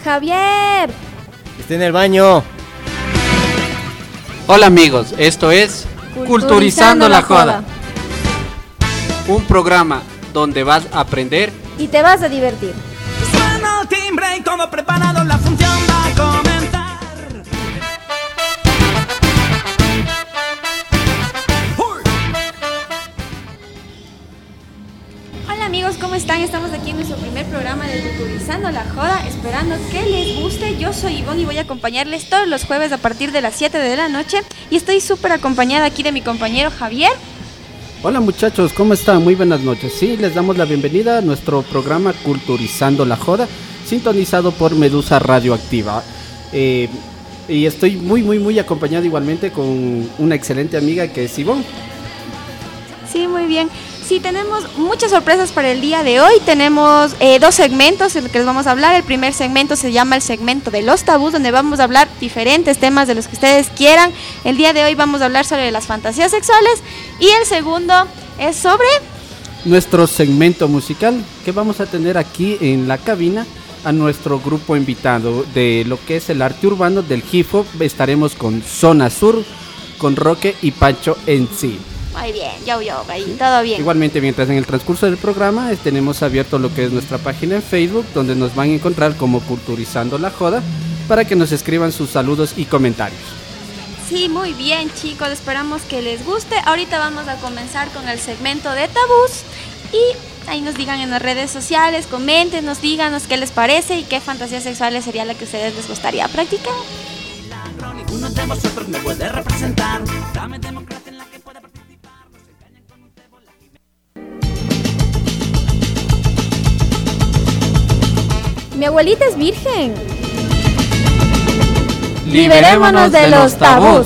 Javier. Está en el baño. Hola amigos, esto es Culturizando la Joda. Un programa donde vas a aprender y te vas a divertir. Suena el timbre y todo preparado, la función va a comenzar. Hola amigos, ¿cómo están? Estamos aquí en nuestro primer programa de Culturizando la Joda, esperando que les guste. Yo soy Ivonne y voy a acompañarles todos los jueves a partir de las 7 de la noche. Y estoy súper acompañada aquí de mi compañero Javier. Hola muchachos, ¿cómo están? Muy buenas noches. Sí, les damos la bienvenida a nuestro programa Culturizando la Joda, sintonizado por Medusa Radioactiva. Y estoy muy acompañado igualmente con una excelente amiga que es Ivonne. Sí, muy bien. Sí, tenemos muchas sorpresas para el día de hoy. Tenemos dos segmentos en los que les vamos a hablar. El primer segmento se llama el segmento de los tabús, donde vamos a hablar diferentes temas de los que ustedes quieran. El día de hoy vamos a hablar sobre las fantasías sexuales. Y el segundo es sobre nuestro segmento musical, que vamos a tener aquí en la cabina a nuestro grupo invitado de lo que es el arte urbano del hip hop. Estaremos con Zona Sur, con Roque y Pancho en sí. Muy bien, ahí, todo bien. Igualmente, mientras en el transcurso del programa tenemos abierto lo que es nuestra página en Facebook, donde nos van a encontrar como Culturizando la Joda, para que nos escriban sus saludos y comentarios. Sí, muy bien chicos, esperamos que les guste. Ahorita vamos a comenzar con el segmento de tabús y ahí nos digan en las redes sociales, coméntenos, díganos qué les parece y qué fantasías sexuales sería la que a ustedes les gustaría practicar. Ninguno de vosotros me puede representar. Dame democracia en la que pueda participar. No se engañen con un cebo, la Mi abuelita es virgen. Liberémonos de los tabús.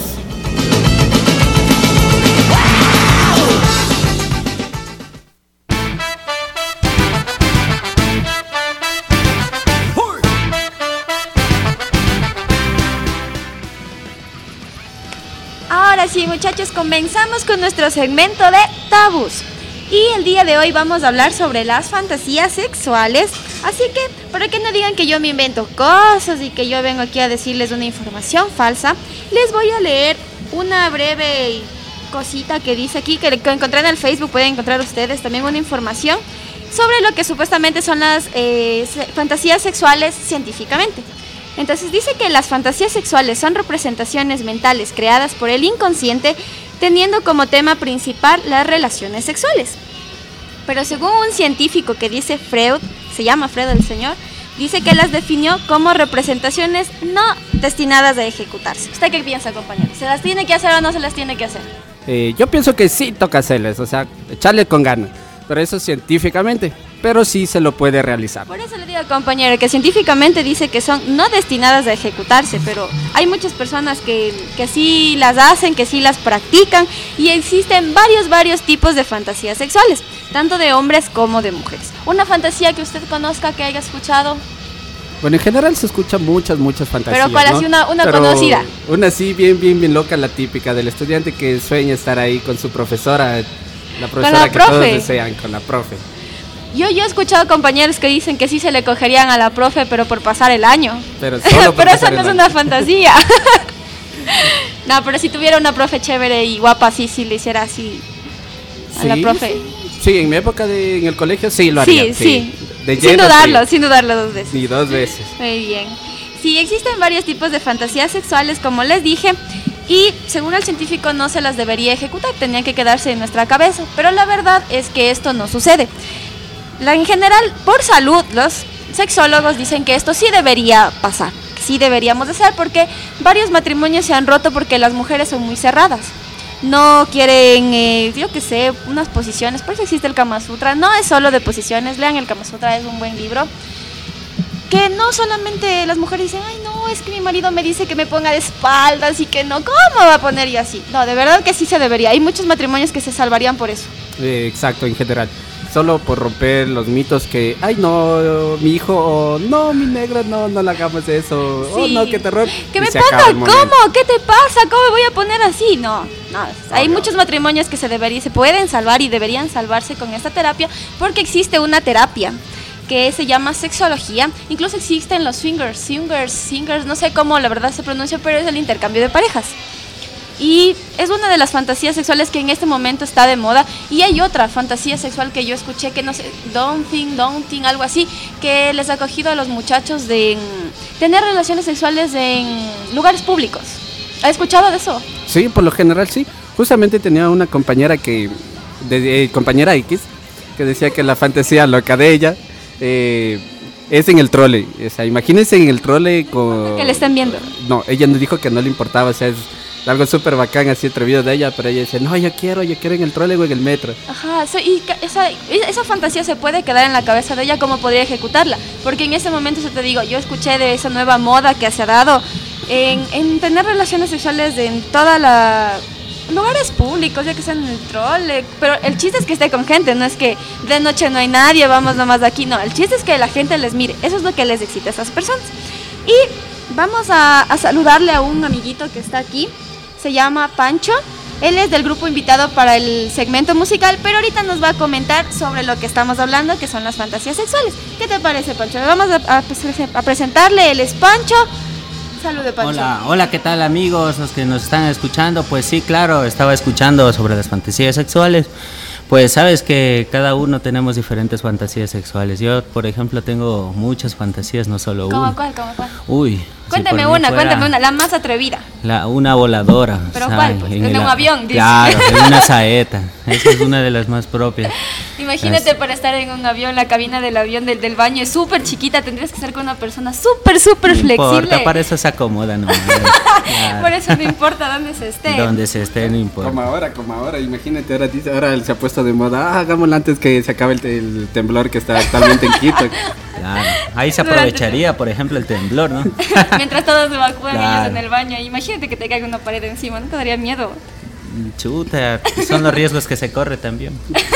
Ahora sí, muchachos, comenzamos con nuestro segmento de tabús. Y el día de hoy vamos a hablar sobre las fantasías sexuales. Así que, para que no digan que yo me invento cosas y que yo vengo aquí a decirles una información falsa, les voy a leer una breve cosita que dice aquí, que encontré en el Facebook. Pueden encontrar ustedes también una información sobre lo que supuestamente son las fantasías sexuales científicamente. Entonces dice que las fantasías sexuales son representaciones mentales creadas por el inconsciente, teniendo como tema principal las relaciones sexuales. Pero según un científico que dice Freud, se llama Freud el señor, dice que las definió como representaciones no destinadas a ejecutarse. ¿Usted qué piensa, compañero? ¿Se las tiene que hacer o no se las tiene que hacer? Yo pienso que sí toca hacerles, o sea, echarle con ganas, pero eso científicamente, pero sí se lo puede realizar. Por eso le digo, compañero, que científicamente dice que son no destinadas a ejecutarse, pero hay muchas personas que sí las hacen, que sí las practican, y existen varios tipos de fantasías sexuales, tanto de hombres como de mujeres. Una fantasía que usted conozca, que haya escuchado. Bueno, en general se escuchan muchas fantasías. Pero ¿cuál, ¿no? así una Pero conocida? Una así bien loca, la típica del estudiante que sueña estar ahí con su profesora, la profesora que todos desean, con la profe. Yo he escuchado compañeros que dicen que sí se le cogerían a la profe, pero por pasar el año. Pero solo por pero pasar eso no el es año. una fantasía. No, pero si tuviera una profe chévere y guapa, sí le hiciera así a la profe. Sí, en mi época en el colegio sí lo haría. Sí. De Sin lleno, dudarlo, sí. sin dudarlo dos veces. Ni dos veces. Muy bien. Sí, existen varios tipos de fantasías sexuales, como les dije, y según el científico no se las debería ejecutar, tenían que quedarse en nuestra cabeza, pero la verdad es que esto no sucede. En general, por salud, los sexólogos dicen que esto sí debería pasar, sí deberíamos de hacer, porque varios matrimonios se han roto porque las mujeres son muy cerradas. No quieren, yo qué sé, unas posiciones, por eso existe el Kama Sutra. No es solo de posiciones, lean el Kama Sutra, es un buen libro. Que no solamente las mujeres dicen, ay no, es que mi marido me dice que me ponga de espaldas y que no, ¿cómo va a poner yo así? No, de verdad que sí se debería. Hay muchos matrimonios que se salvarían por eso. Exacto, en general. Solo por romper los mitos que, ay no, mi hijo, o no, mi negra, no le hagamos eso, Sí. oh no, qué terror. Que Y me se ponga, acaba el momento. ¿cómo? ¿Qué te pasa? ¿Cómo me voy a poner así? No, hay muchos matrimonios que se pueden salvar y deberían salvarse con esta terapia, porque existe una terapia que se llama sexología. Incluso existen los swingers, no sé cómo la verdad se pronuncia, pero es el intercambio de parejas. Y es una de las fantasías sexuales que en este momento está de moda. Y hay otra fantasía sexual que yo escuché, que no sé, Daunting, algo así, que les ha cogido a los muchachos de tener relaciones sexuales en lugares públicos. ¿Has escuchado de eso? Sí, por lo general sí. Justamente tenía una compañera compañera X, que decía que la fantasía loca de ella es en el trole. O sea, imagínense en el trole con... Que le estén viendo. No, ella nos dijo que no le importaba, o sea, es algo súper bacán, así atrevido de ella, pero ella dice, no, yo quiero en el trole o en el metro. Ajá, y esa fantasía se puede quedar en la cabeza de ella, ¿cómo podría ejecutarla? Porque en ese momento, te digo, yo escuché de esa nueva moda que se ha dado en tener relaciones sexuales en lugares públicos, ya que sean en el trole, pero el chiste es que esté con gente, no es que de noche no hay nadie, vamos nomás de aquí, no, el chiste es que la gente les mire, eso es lo que les excita a esas personas. Y vamos a saludarle a un amiguito que está aquí, se llama Pancho, él es del grupo invitado para el segmento musical, pero ahorita nos va a comentar sobre lo que estamos hablando, que son las fantasías sexuales. ¿Qué te parece, Pancho? Vamos a presentarle, él es Pancho. Salude, Pancho. Hola, ¿qué tal, amigos? Los que nos están escuchando, pues sí, claro, estaba escuchando sobre las fantasías sexuales. Pues sabes que cada uno tenemos diferentes fantasías sexuales. Yo, por ejemplo, tengo muchas fantasías, no solo una. ¿Cuál? Uy. Cuéntame una, la más atrevida. Una voladora. ¿Pero cuál? Pues? En un avión, dice. Claro, en una saeta. Esa es una de las más propias. Imagínate para estar en un avión, la cabina del avión del baño es súper chiquita, tendrías que estar con una persona súper flexible. No importa, para eso se acomoda nomás. Claro. Por eso no importa dónde se esté. Donde se esté, no importa. Como ahora, imagínate, ahora se ha puesto de moda, hagámoslo antes que se acabe el temblor que está actualmente en Quito. Claro. Ahí se aprovecharía, por ejemplo, el temblor, ¿no? Mientras todos evacúan claro. ellos en el baño, imagínate que te caiga una pared encima, ¿no te daría miedo? Chuta, son los riesgos que se corre también.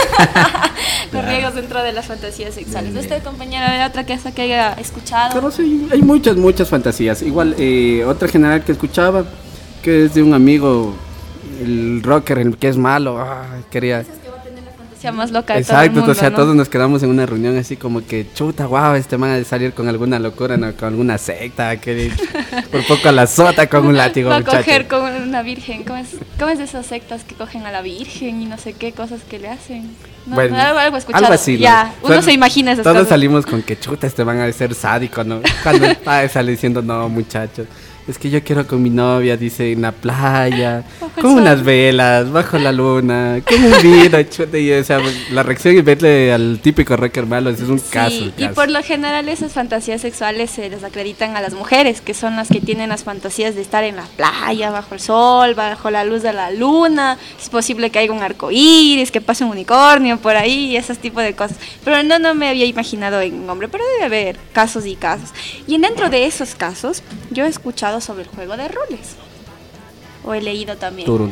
Los riesgos dentro de las fantasías sexuales. Bien. ¿Usted, compañera, de otra que haya escuchado? Claro, sí, hay muchas fantasías. Igual, otra general que escuchaba, que es de un amigo, el rocker, el que es malo, quería... Más loca de exacto, todo el mundo, o sea, ¿no? todos nos quedamos en una reunión así como que chuta, wow, este man ha de salir con alguna locura, ¿no? Con alguna secta, que por poco a la sota con un látigo, va a muchacho. coger con una virgen. ¿Cómo es de esas sectas que cogen a la virgen y no sé qué cosas que le hacen? No, bueno, algo escuchado. algo así, ¿no? Ya, uno se imagina esas todos cosas. salimos con que chuta, este man ha de ser sádico, ¿no? Cuando el padre sale diciendo, no, muchachos, es que yo quiero con mi novia, dice, en la playa, con unas velas, bajo la luna, con un vino, chuta, y o sea, la reacción y verle al típico rocker malo es un caso. Y por lo general esas fantasías sexuales se les acreditan a las mujeres, que son las que tienen las fantasías de estar en la playa, bajo el sol, bajo la luz de la luna, es posible que haya un arco iris, que pase un unicornio por ahí, esos tipos de cosas. Pero no me había imaginado en un hombre, pero debe haber casos y casos. Y dentro de esos casos, yo he escuchado sobre el juego de roles. O he leído también. Turun.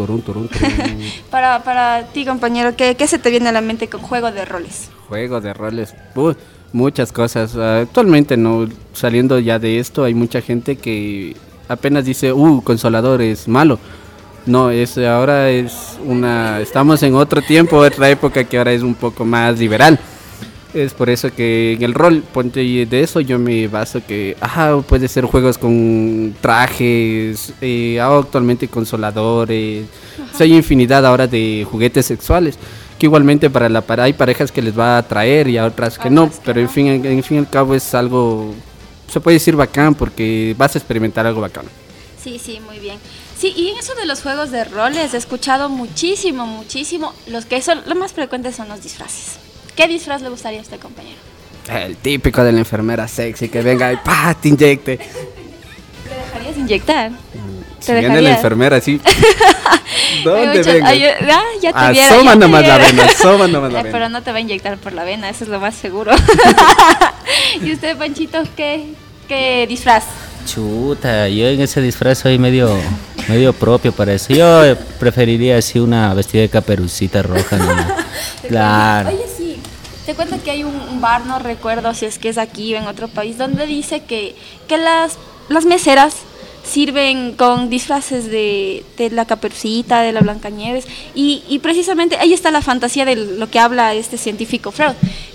Para ti, compañero, ¿qué se te viene a la mente con juego de roles? Juego de roles, muchas cosas. Actualmente, no, saliendo ya de esto, hay mucha gente que apenas dice, Consolador es malo. No, estamos en otro tiempo, otra época que ahora es un poco más liberal. Es por eso que en el rol, de eso yo me baso que, puede ser juegos con trajes, actualmente consoladores, hay infinidad ahora de juguetes sexuales, que igualmente hay parejas que les va a atraer y a otras que no, pero en fin y al cabo es algo, se puede decir bacán porque vas a experimentar algo bacán. Sí, muy bien. Sí, y en eso de los juegos de roles he escuchado muchísimo, los que son, lo más frecuentes son los disfraces. ¿Qué disfraz le gustaría a este compañero? El típico de la enfermera sexy que venga y te inyecte. ¿Te dejarías inyectar? Si viene la enfermera, sí. ¿Dónde venga? Ya te viera. Asoma nomás la vena. Pero no te va a inyectar por la vena, eso es lo más seguro. ¿Y usted, Panchito, qué disfraz? Chuta, yo en ese disfraz soy medio propio para eso. Yo preferiría así una vestida de Caperucita Roja, ¿no? Claro. Oye, sí. Te cuento que hay un bar, no recuerdo si es que es aquí o en otro país, donde dice que las meseras sirven con disfraces de la Caperucita, de la Blancanieves, y precisamente ahí está la fantasía de lo que habla este científico Freud,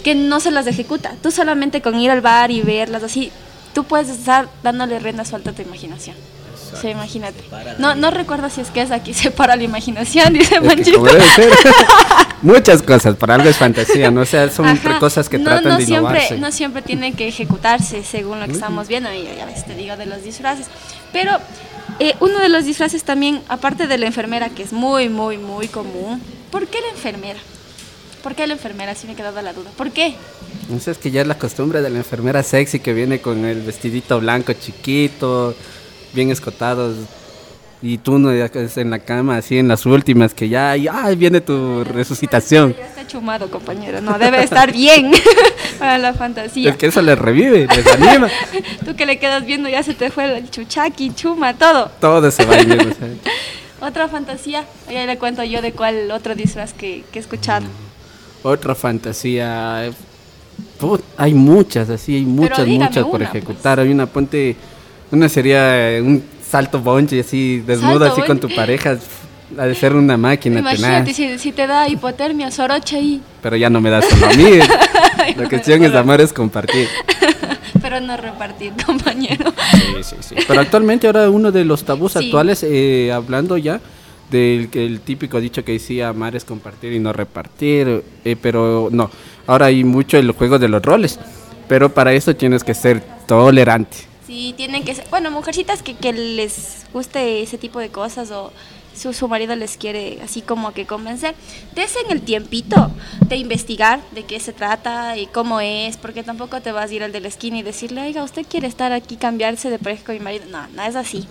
que no se las ejecuta. Tú solamente con ir al bar y verlas así, tú puedes estar dándole rienda suelta a tu imaginación. Sí, imagínate. No recuerdo si es que es aquí se para la imaginación, dice Es que Manchito. como debe ser. Muchas cosas, para algo es fantasía, ¿no? O sea, son Ajá. cosas que tratan de innovarse. No siempre tienen que ejecutarse según lo que estamos viendo, y ya ves, te digo de los disfraces. Pero uno de los disfraces también, aparte de la enfermera, que es muy, muy, muy común, ¿por qué la enfermera? ¿Por qué la enfermera? Sí me he quedado la duda. ¿Por qué? No sé, es que ya es la costumbre de la enfermera sexy que viene con el vestidito blanco chiquito, bien escotado, y tú no ya es en la cama, así en las últimas, que ya viene tu resucitación. Ya está chumado, compañero. No, debe estar bien para la fantasía. Es que eso les revive, les anima. Tú que le quedas viendo, ya se te fue el chuchaqui, chuma, todo. Todo se va a ir, o sea. Otra fantasía, ya le cuento yo de cuál otro disfraz que he escuchado. Otra fantasía. Hay muchas, así, hay muchas, dígame muchas por una, ejecutar. Hay una sería un salto bungee así, desnudo, Salto así con tu bungee. pareja. Ha de ser una máquina Imagínate tenaz. si te da hipotermia, soroche ahí, Pero ya no me da solo a mí. La cuestión es amor, es compartir. pero no repartir, compañero. Sí. Pero actualmente ahora uno de los tabús Sí. actuales, hablando ya del que el típico dicho que decía amar es compartir y no repartir, pero no, ahora hay mucho el juego de los roles, pero para eso tienes que ser tolerante. Sí, tienen que ser, bueno, mujercitas que les guste ese tipo de cosas o su marido les quiere así como que convencer, desen el tiempito de investigar de qué se trata y cómo es, porque tampoco te vas a ir al de la esquina y decirle, oiga, ¿usted quiere estar aquí, cambiarse de pareja con mi marido? No es así.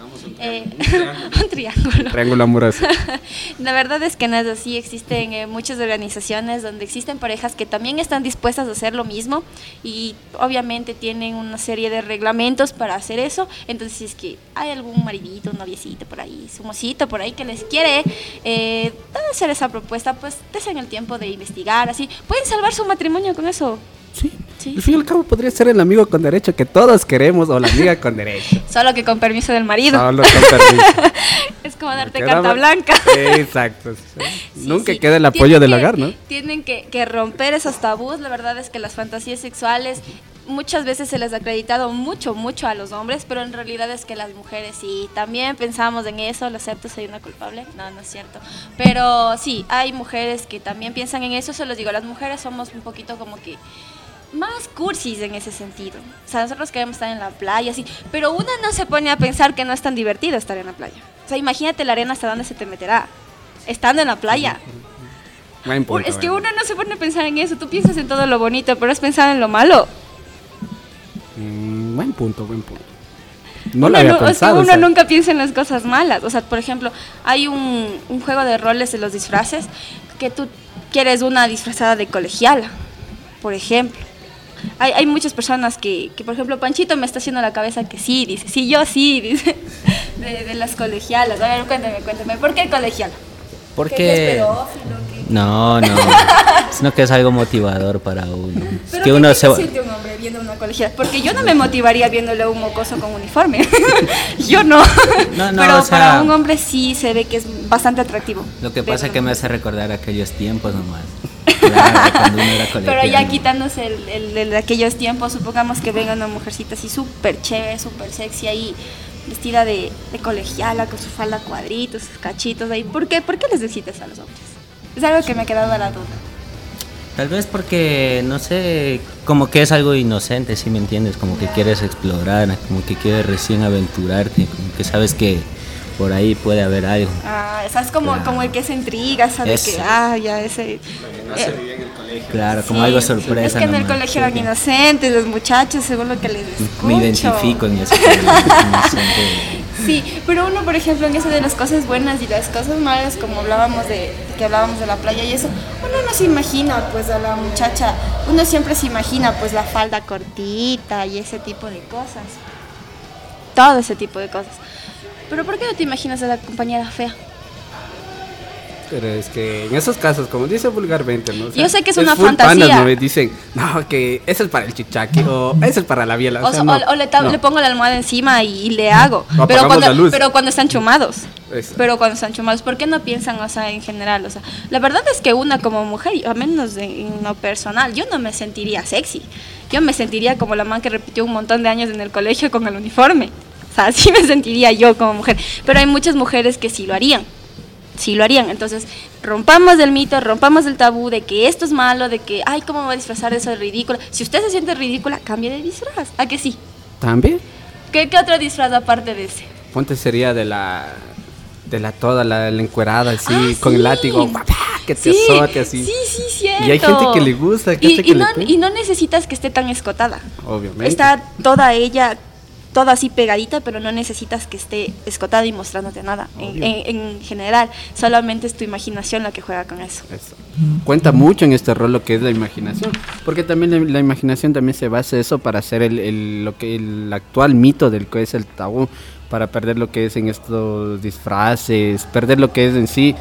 Un triángulo. Triángulo amoroso. La verdad es que no es así, existen muchas organizaciones donde existen parejas que también están dispuestas a hacer lo mismo y obviamente tienen una serie de reglamentos para hacer eso, entonces si es que hay algún maridito, un noviecito por ahí, su mocito por ahí que les quiere hacer esa propuesta, pues desen el tiempo de investigar, así, pueden salvar su matrimonio con eso. Sí. Sí. Al fin y al cabo podría ser el amigo con derecho que todos queremos o la amiga con derecho. Solo que con permiso del marido. Solo con permiso. Es como darte Porque carta ahora- blanca. Exacto. Sí, Nunca sí. queda el apoyo Tienen del que- hogar, ¿no? Tienen que romper esos tabús. La verdad es que las fantasías sexuales muchas veces se les ha acreditado mucho a los hombres, pero en realidad es que las mujeres sí, también pensamos en eso, lo acepto, soy una culpable. No es cierto. Pero sí, hay mujeres que también piensan en eso, se los digo, las mujeres somos un poquito como que más cursis en ese sentido. O sea, nosotros queremos estar en la playa, sí, pero una no se pone a pensar que no es tan divertido estar en la playa. O sea, imagínate la arena hasta dónde se te meterá, estando en la playa. Buen punto, Es que buen uno no se pone a pensar en eso, tú piensas en todo lo bonito, pero es pensar en lo malo. Buen punto. No lo había es que pensado. uno o sea, nunca piensa en las cosas malas. O sea, por ejemplo, hay un juego de roles de los disfraces que tú quieres una disfrazada de colegiala, por ejemplo. Hay muchas personas que, por ejemplo, Panchito me está haciendo la cabeza que sí, dice, sí, yo sí, dice, de las colegialas. A ver, cuéntame, ¿por qué colegiala? ¿Que es Porque pedófilo? no, sino que es algo motivador para uno. Es ¿Pero que uno qué se siente un hombre viendo una colegiala? Porque yo no me motivaría viéndole a un mocoso con uniforme. Yo no. No, Pero o sea, para un hombre sí se ve que es bastante atractivo. lo que pasa es Verlo. que me hace recordar aquellos tiempos nomás. Claro, cuando uno era Pero colegial. ya quitándose el de aquellos tiempos, supongamos que venga una mujercita así súper chévere, súper sexy ahí, vestida de colegiala, con su falda a cuadritos, sus cachitos ahí. ¿Por qué les excitas a los hombres? Es algo que me ha quedado a la duda. Tal vez porque, no sé, como que es algo inocente, ¿sí me entiendes? Como que quieres explorar, como que quieres recién aventurarte, como que sabes que por ahí puede haber algo. Ah, ¿sabes? Como el que se intriga, ¿sabes? Eso. Que, ya ese... Claro, como sí, algo sorpresa. Es que en el nomás, colegio eran sí. inocentes, los muchachos, según lo que les escucho. Me identifico en eso. inocente. Sí, pero uno, por ejemplo, en eso de las cosas buenas y las cosas malas, como hablábamos de la playa y eso, uno no se imagina, pues, a la muchacha, uno siempre se imagina, pues, la falda cortita y ese tipo de cosas. Todo ese tipo de cosas. Pero ¿por qué no te imaginas a la compañera fea? Pero es que en esos casos, como dice vulgarmente, ¿no? O sea, yo sé que es una full fantasía. panas, ¿no? Dicen, no, que ese es para el chichaqui o ese es para la biela. O sea, no, O no. le pongo la almohada encima y le hago. O Pero apagamos la luz. pero cuando están chumados. Eso. Pero cuando están chumados, ¿por qué no piensan, o sea, en general? O sea, la verdad es que una como mujer, al menos en lo personal, yo no me sentiría sexy. Yo me sentiría como la man que repitió un montón de años en el colegio con el uniforme. O sea, así me sentiría yo como mujer. Pero hay muchas mujeres que sí lo harían. Sí lo harían. Entonces, rompamos el mito, rompamos el tabú de que esto es malo, de que, ay, ¿cómo me voy a disfrazar de eso de ridícula? Si usted se siente ridícula, cambie de disfraz. ¿A que sí? ¿También? ¿Qué otro disfraz aparte de ese? Ponte sería de la toda la encuerada así, Ah, con sí. el látigo, ¡guapá! Que te Sí, azote así. sí, cierto. Y hay gente que le gusta, gente que le gusta. y no necesitas que esté tan escotada. Obviamente. Está toda ella, toda así pegadita, pero no necesitas que esté escotada y mostrándote nada. Obvio. En general, solamente es tu imaginación la que juega con eso. Eso. Cuenta mucho en este rol lo que es la imaginación, porque también la imaginación también se basa en eso para hacer el actual mito del que es el tabú, para perder lo que es en estos disfraces, perder lo que es en sí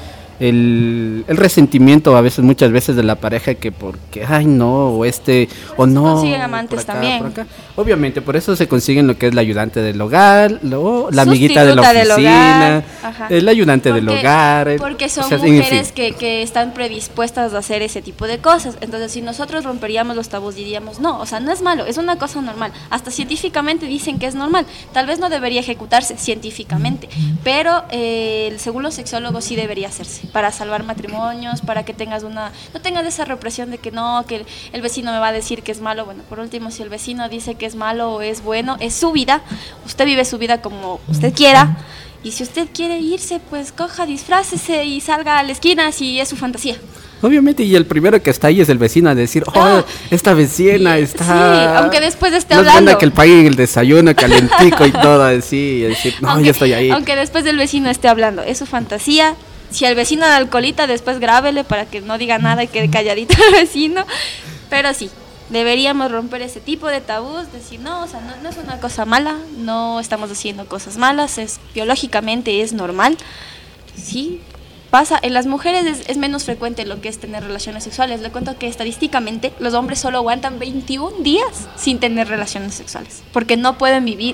el resentimiento muchas veces de la pareja, que porque ay no, o no consiguen amantes por acá, también. por acá. Obviamente por eso se consiguen lo que es la ayudante del hogar, la amiguita de la Sustituta del oficina, hogar. Ajá. el ayudante del hogar, porque son o sea, en fin. mujeres que están predispuestas a hacer ese tipo de cosas. Entonces, si nosotros romperíamos los tabús, diríamos, no, o sea, no es malo, es una cosa normal. Hasta científicamente dicen que es normal. Tal vez no debería ejecutarse científicamente, pero según los sexólogos sí debería hacerse, para salvar matrimonios, para que no tengas esa represión de que no, que el vecino me va a decir que es malo. Bueno, por último, si el vecino dice que es malo o es bueno, es su vida. Usted vive su vida como usted quiera. Y si usted quiere irse, pues coja, disfrácese y salga a la esquina si es su fantasía. Obviamente, y el primero que está ahí es el vecino a decir, oh, esta vecina está... Sí, aunque después esté no es hablando. buena que el paguen el desayuno calentico y todo así, y decir, no, yo estoy ahí. Aunque después del vecino esté hablando, es su fantasía. Si el vecino da alcoholita, después grábele para que no diga nada y quede calladito el vecino. Pero sí, deberíamos romper ese tipo de tabús, decir, no, o sea, no es una cosa mala, no estamos haciendo cosas malas, biológicamente es normal. Sí, pasa, en las mujeres es menos frecuente lo que es tener relaciones sexuales. Le cuento que estadísticamente los hombres solo aguantan 21 días sin tener relaciones sexuales, porque no pueden vivir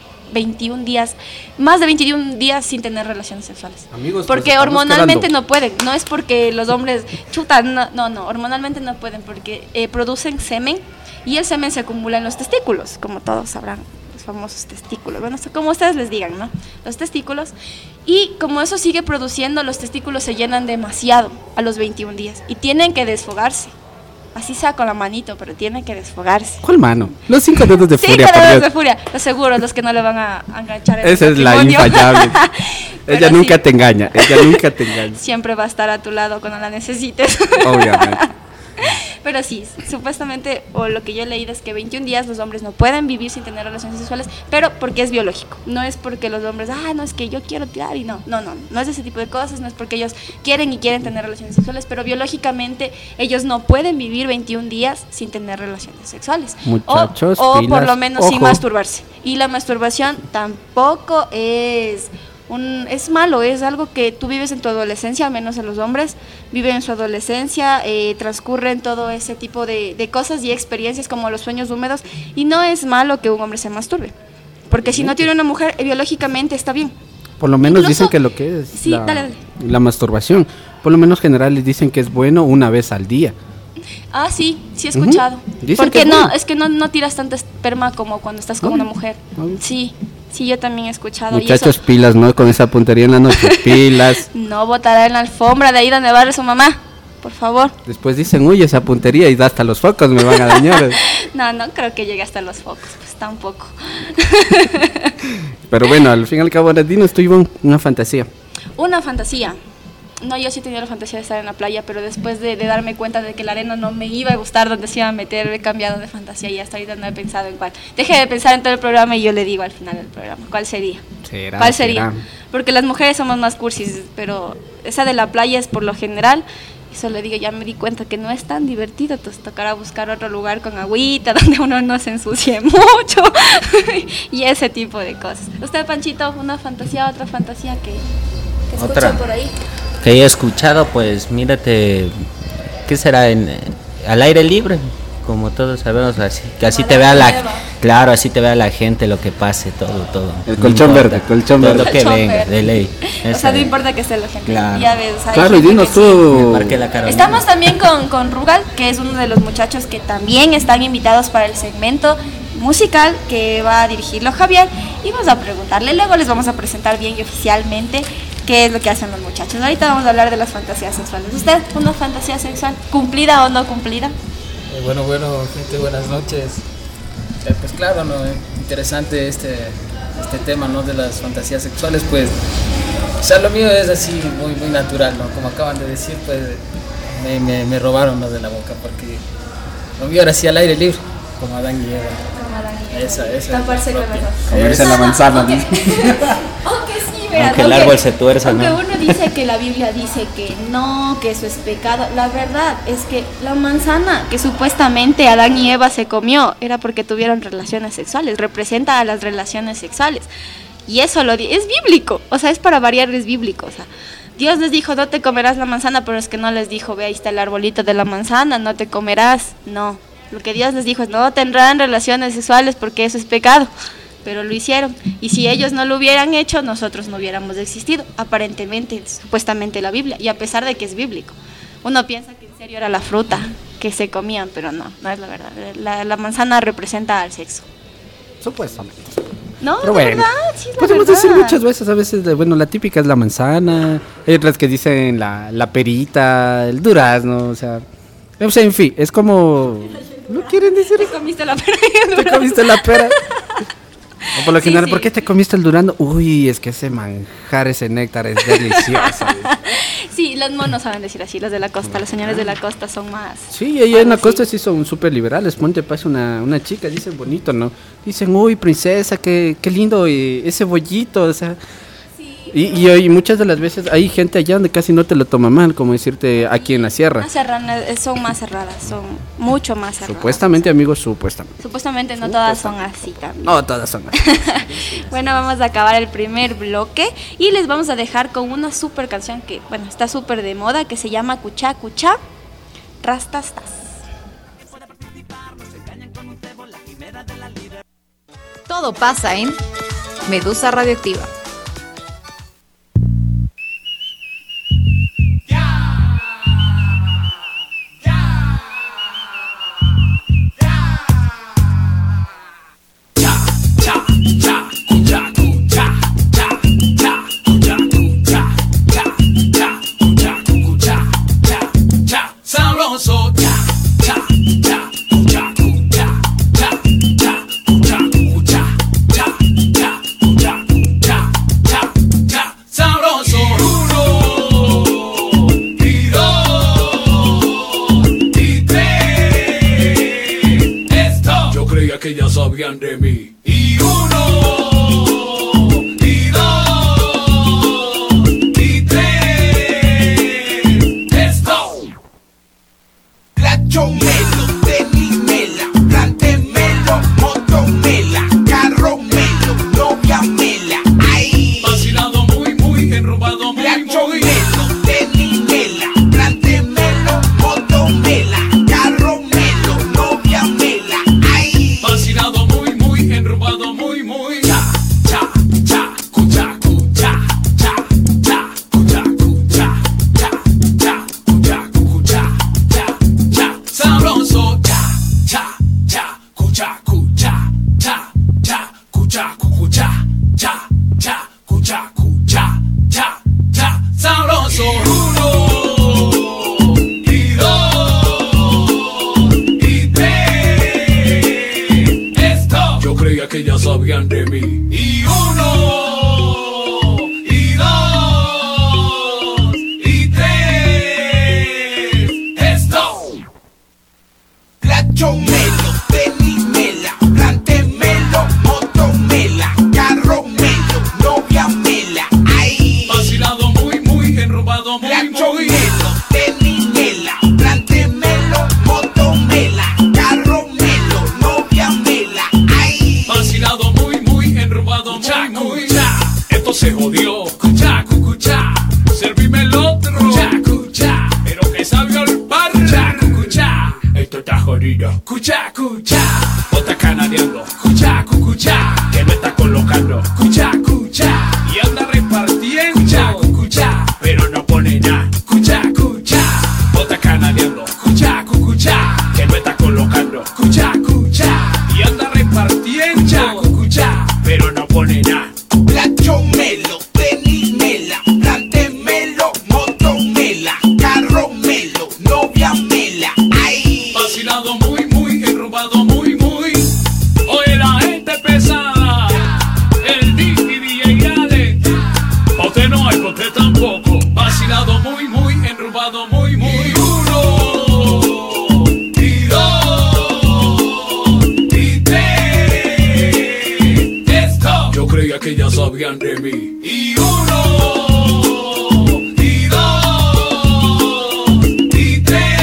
21 días, más de 21 días sin tener relaciones sexuales. Amigos, porque pues, estamos hormonalmente quedando. no pueden, no es porque los hombres, no, hormonalmente no pueden, porque producen semen y el semen se acumula en los testículos, como todos sabrán, los famosos testículos, bueno, como ustedes les digan, ¿no? Los testículos, y como eso sigue produciendo, los testículos se llenan demasiado a los 21 días y tienen que desfogarse. Así sea con la manito, pero tiene que desfogarse. ¿Cuál mano? Los 5 dedos de Sí, furia, con por dedos Dios. de furia. Los seguros, los que no le van a enganchar en Esa el es la matrimonio. infallable. Pero Ella nunca sí, te engaña, ella nunca te engaña. siempre va a estar a tu lado cuando la necesites. Obviamente. Pero sí, supuestamente, o lo que yo he leído es que 21 días los hombres no pueden vivir sin tener relaciones sexuales, pero porque es biológico. No es porque los hombres, no, es que yo quiero tirar y no es ese tipo de cosas, no es porque ellos quieren tener relaciones sexuales, pero biológicamente ellos no pueden vivir 21 días sin tener relaciones sexuales. Muchachos, o por pilas, lo menos sin ojo. masturbarse. Y la masturbación tampoco es malo, es algo que tú vives en tu adolescencia, al menos en los hombres, viven en su adolescencia, transcurren todo ese tipo de cosas y experiencias como los sueños húmedos, y no es malo que un hombre se masturbe, porque si no tiene una mujer, biológicamente está bien. Por lo menos Incluso- dicen que lo que es Sí, dale. la masturbación, por lo menos generales dicen que es bueno una vez al día. Ah, sí he escuchado. Dicen Porque que es bueno. es que no tiras tanta esperma como cuando estás con Obvio, una mujer. obvio. Sí, yo también he escuchado. y Muchachos, eso, pilas, ¿no? Con esa puntería en la noche, pilas. no botará en la alfombra de ahí donde barre su mamá, por favor. Después dicen, uy, esa puntería y hasta los focos me van a dañar. No creo que llegue hasta los focos, pues tampoco. Pero bueno, al fin y al cabo, ahora dinos tú, Ivonne, una fantasía. Una fantasía. No, yo sí tenía la fantasía de estar en la playa, pero después de darme cuenta de que la arena no me iba a gustar, donde se iba a meter, he cambiado de fantasía y hasta ahorita no he pensado en cuál. Deje de pensar en todo el programa y yo le digo al final del programa, ¿cuál sería? ¿Cuál sería? Porque las mujeres somos más cursis, pero esa de la playa es por lo general. Eso le digo, ya me di cuenta que no es tan divertido, entonces tocará buscar otro lugar con agüita donde uno no se ensucie mucho y ese tipo de cosas. Usted, Panchito, una fantasía, otra fantasía que escucha Otra. por ahí. que haya escuchado, pues mírate, ¿qué será? Al aire libre, como todos sabemos, así, que así te vea claro, así te vea la gente, lo que pase, todo. El colchón verde, colchón todo verde. lo que venga, de ley. O sea, no importa que esté la gente. Claro. Ya ves, hay Claro, y gente dinos que tú. Me marqué la cara. Estamos también con Rugal, que es uno de los muchachos que también están invitados para el segmento musical que va a dirigirlo Javier, y vamos a preguntarle, luego les vamos a presentar bien y oficialmente qué es lo que hacen los muchachos. Ahorita vamos a hablar de las fantasías sexuales. ¿Usted, una fantasía sexual, cumplida o no cumplida? Bueno, gente, buenas noches. Pues claro, ¿no? Interesante este tema, ¿no? De las fantasías sexuales, pues, o sea, lo mío es así, muy natural, ¿no? Como acaban de decir, pues, me robaron, ¿no? De la boca, porque lo mío era así al aire libre, como Adán y Eva. Esa Taparse con Comerse la manzana. Aunque sí, ¿verdad? Aunque el árbol se tuerza, aunque ¿no? uno dice que la Biblia dice que no, que eso es pecado, la verdad es que la manzana que supuestamente Adán y Eva se comió era porque tuvieron relaciones sexuales, representa a las relaciones sexuales. Y eso es bíblico, o sea, es para variar, es bíblico, o sea. Dios les dijo, no te comerás la manzana, pero es que no les dijo, ve, ahí está el arbolito de la manzana, no te comerás, no. Lo que Dios les dijo es, no tendrán relaciones sexuales porque eso es pecado, pero lo hicieron. Y si ellos no lo hubieran hecho, nosotros no hubiéramos existido, aparentemente, supuestamente la Biblia, y a pesar de que es bíblico. Uno piensa que en serio era la fruta que se comían, pero no es la verdad. La manzana representa al sexo. Supuestamente. No, Pero de bueno, verdad, sí, es la podemos verdad. decir muchas veces, a veces, bueno, la típica es la manzana, hay otras que dicen la perita, el durazno, o sea, en fin, es como, ¿no quieren decir? Te comiste la pera. ¿Te comiste la pera? O por lo Sí, general, sí. ¿por qué te comiste el durazno? Uy, es que ese manjar, ese néctar es delicioso. Sí, los monos saben decir así, los de la costa, los señores de la costa son más. Sí, allá en la sí. costa sí son súper liberales. Ponte pasa una chica, dicen bonito, ¿no? Dicen, uy, princesa, qué lindo ese bollito, o sea. Y muchas de las veces hay gente allá donde casi no te lo toma mal, como decirte aquí en la sierra. Son más cerradas, son mucho más cerradas. Supuestamente, amigos, supuestamente. Supuestamente no todas son así también. No, todas son así. Bueno, vamos a acabar el primer bloque y les vamos a dejar con una super canción que, bueno, está súper de moda, que se llama Cuchá Cuchá Rastastas. Todo pasa en Medusa Radioactiva. Sabroso, sabroso. Uno y dos y tres. Esto. Yo creía que ya sabían de mí. Y uno y dos y tres. Esto. Glachomelo, tenimela, plantemelo, motomela, carromelo, noviamela, ay. Vacilado muy, enrumbado muy. Glachomelo, tenimela, plantemelo, motomela, carromelo, noviamela, ay. Vacilado muy, enrumbado muy. Cha, cha, cucha, cucha, cha, cha, cucha, cucha, cha, cha, cucha, cucha, cha, cha. Sabroso, cha, cucha, cucha, cha, cucha, cucha, cha, cucha, cucha, cha. Sabroso. Uno y dos y tres. Esto. Yo creía que ya sabían de mí. Y uno y dos y tres. Esto. Glachomelo, tenimela, plantemelo, motomela, carromelo, noviamela, ay. Vacilado muy, enrumbado muy. Glachomelo, tenimela, plantemelo, motomela, carromelo, noviamela, ay. Vacilado muy, enrumbado muy. Esto se jodió. Cuchá, cuchá. Servímelo, te jodido. Cucha, cucha, otra canadeando. Cucha, cucha, que me está colocando. Cucha, cucha, y anda repartiendo. Cucha, cucha, pero no pone nada. Cucha, cucha, otra canadeando. Cucha, cucha, que me está colocando. Cucha, cucha, y anda repartiendo. Cucha, cucha, pero no pone nada. Planchomelo, tenimela, plantemelo, motomela, carromelo, noviamela, ay. Vacilado muy, muy, enrubado muy, muy. Oye la gente pesada, el DJ Ale. Pa' usted no hay, pa' usted tampoco. Vacilado muy, muy, enrubado muy, muy. Y uno, y dos, y tres. Esto. Yo creía que ya sabían de mí. Y uno, y dos, y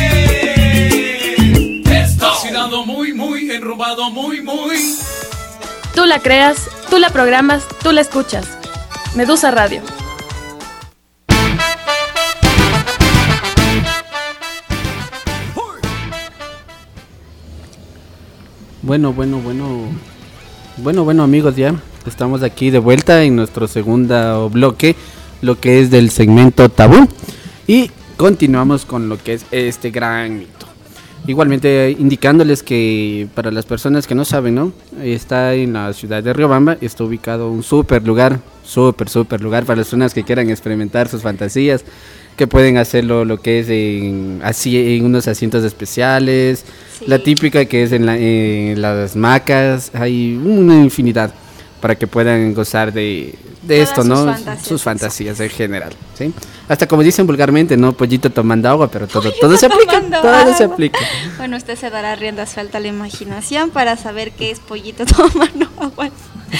tres. Esto. Vacilado muy, muy, enrubado muy, muy. Tú la creas, tú la programas, tú la escuchas. Medusa Radio. Bueno amigos, ya estamos aquí de vuelta en nuestro segundo bloque, lo que es del segmento tabú, y continuamos con lo que es este gran mito. Igualmente indicándoles que para las personas que no saben, ¿no? Está en la ciudad de Riobamba, está ubicado un super lugar para las personas que quieran experimentar sus fantasías, que pueden hacerlo lo que es en unos asientos especiales, sí. La típica que es en las hamacas, hay una infinidad para que puedan gozar de esto, ¿no? Sus fantasías en general, ¿sí? Hasta como dicen vulgarmente, ¿no? Pollito tomando agua, pero todo se aplica, todo se aplica. Bueno, usted se dará rienda suelta a la imaginación para saber qué es pollito tomando agua.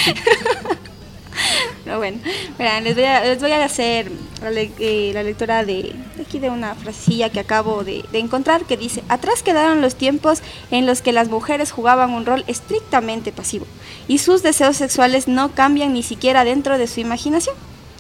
Pero bueno, verán, les voy a hacer la lectura de una frasecilla que acabo de encontrar, que dice: atrás quedaron los tiempos en los que las mujeres jugaban un rol estrictamente pasivo y sus deseos sexuales no cambian ni siquiera dentro de su imaginación.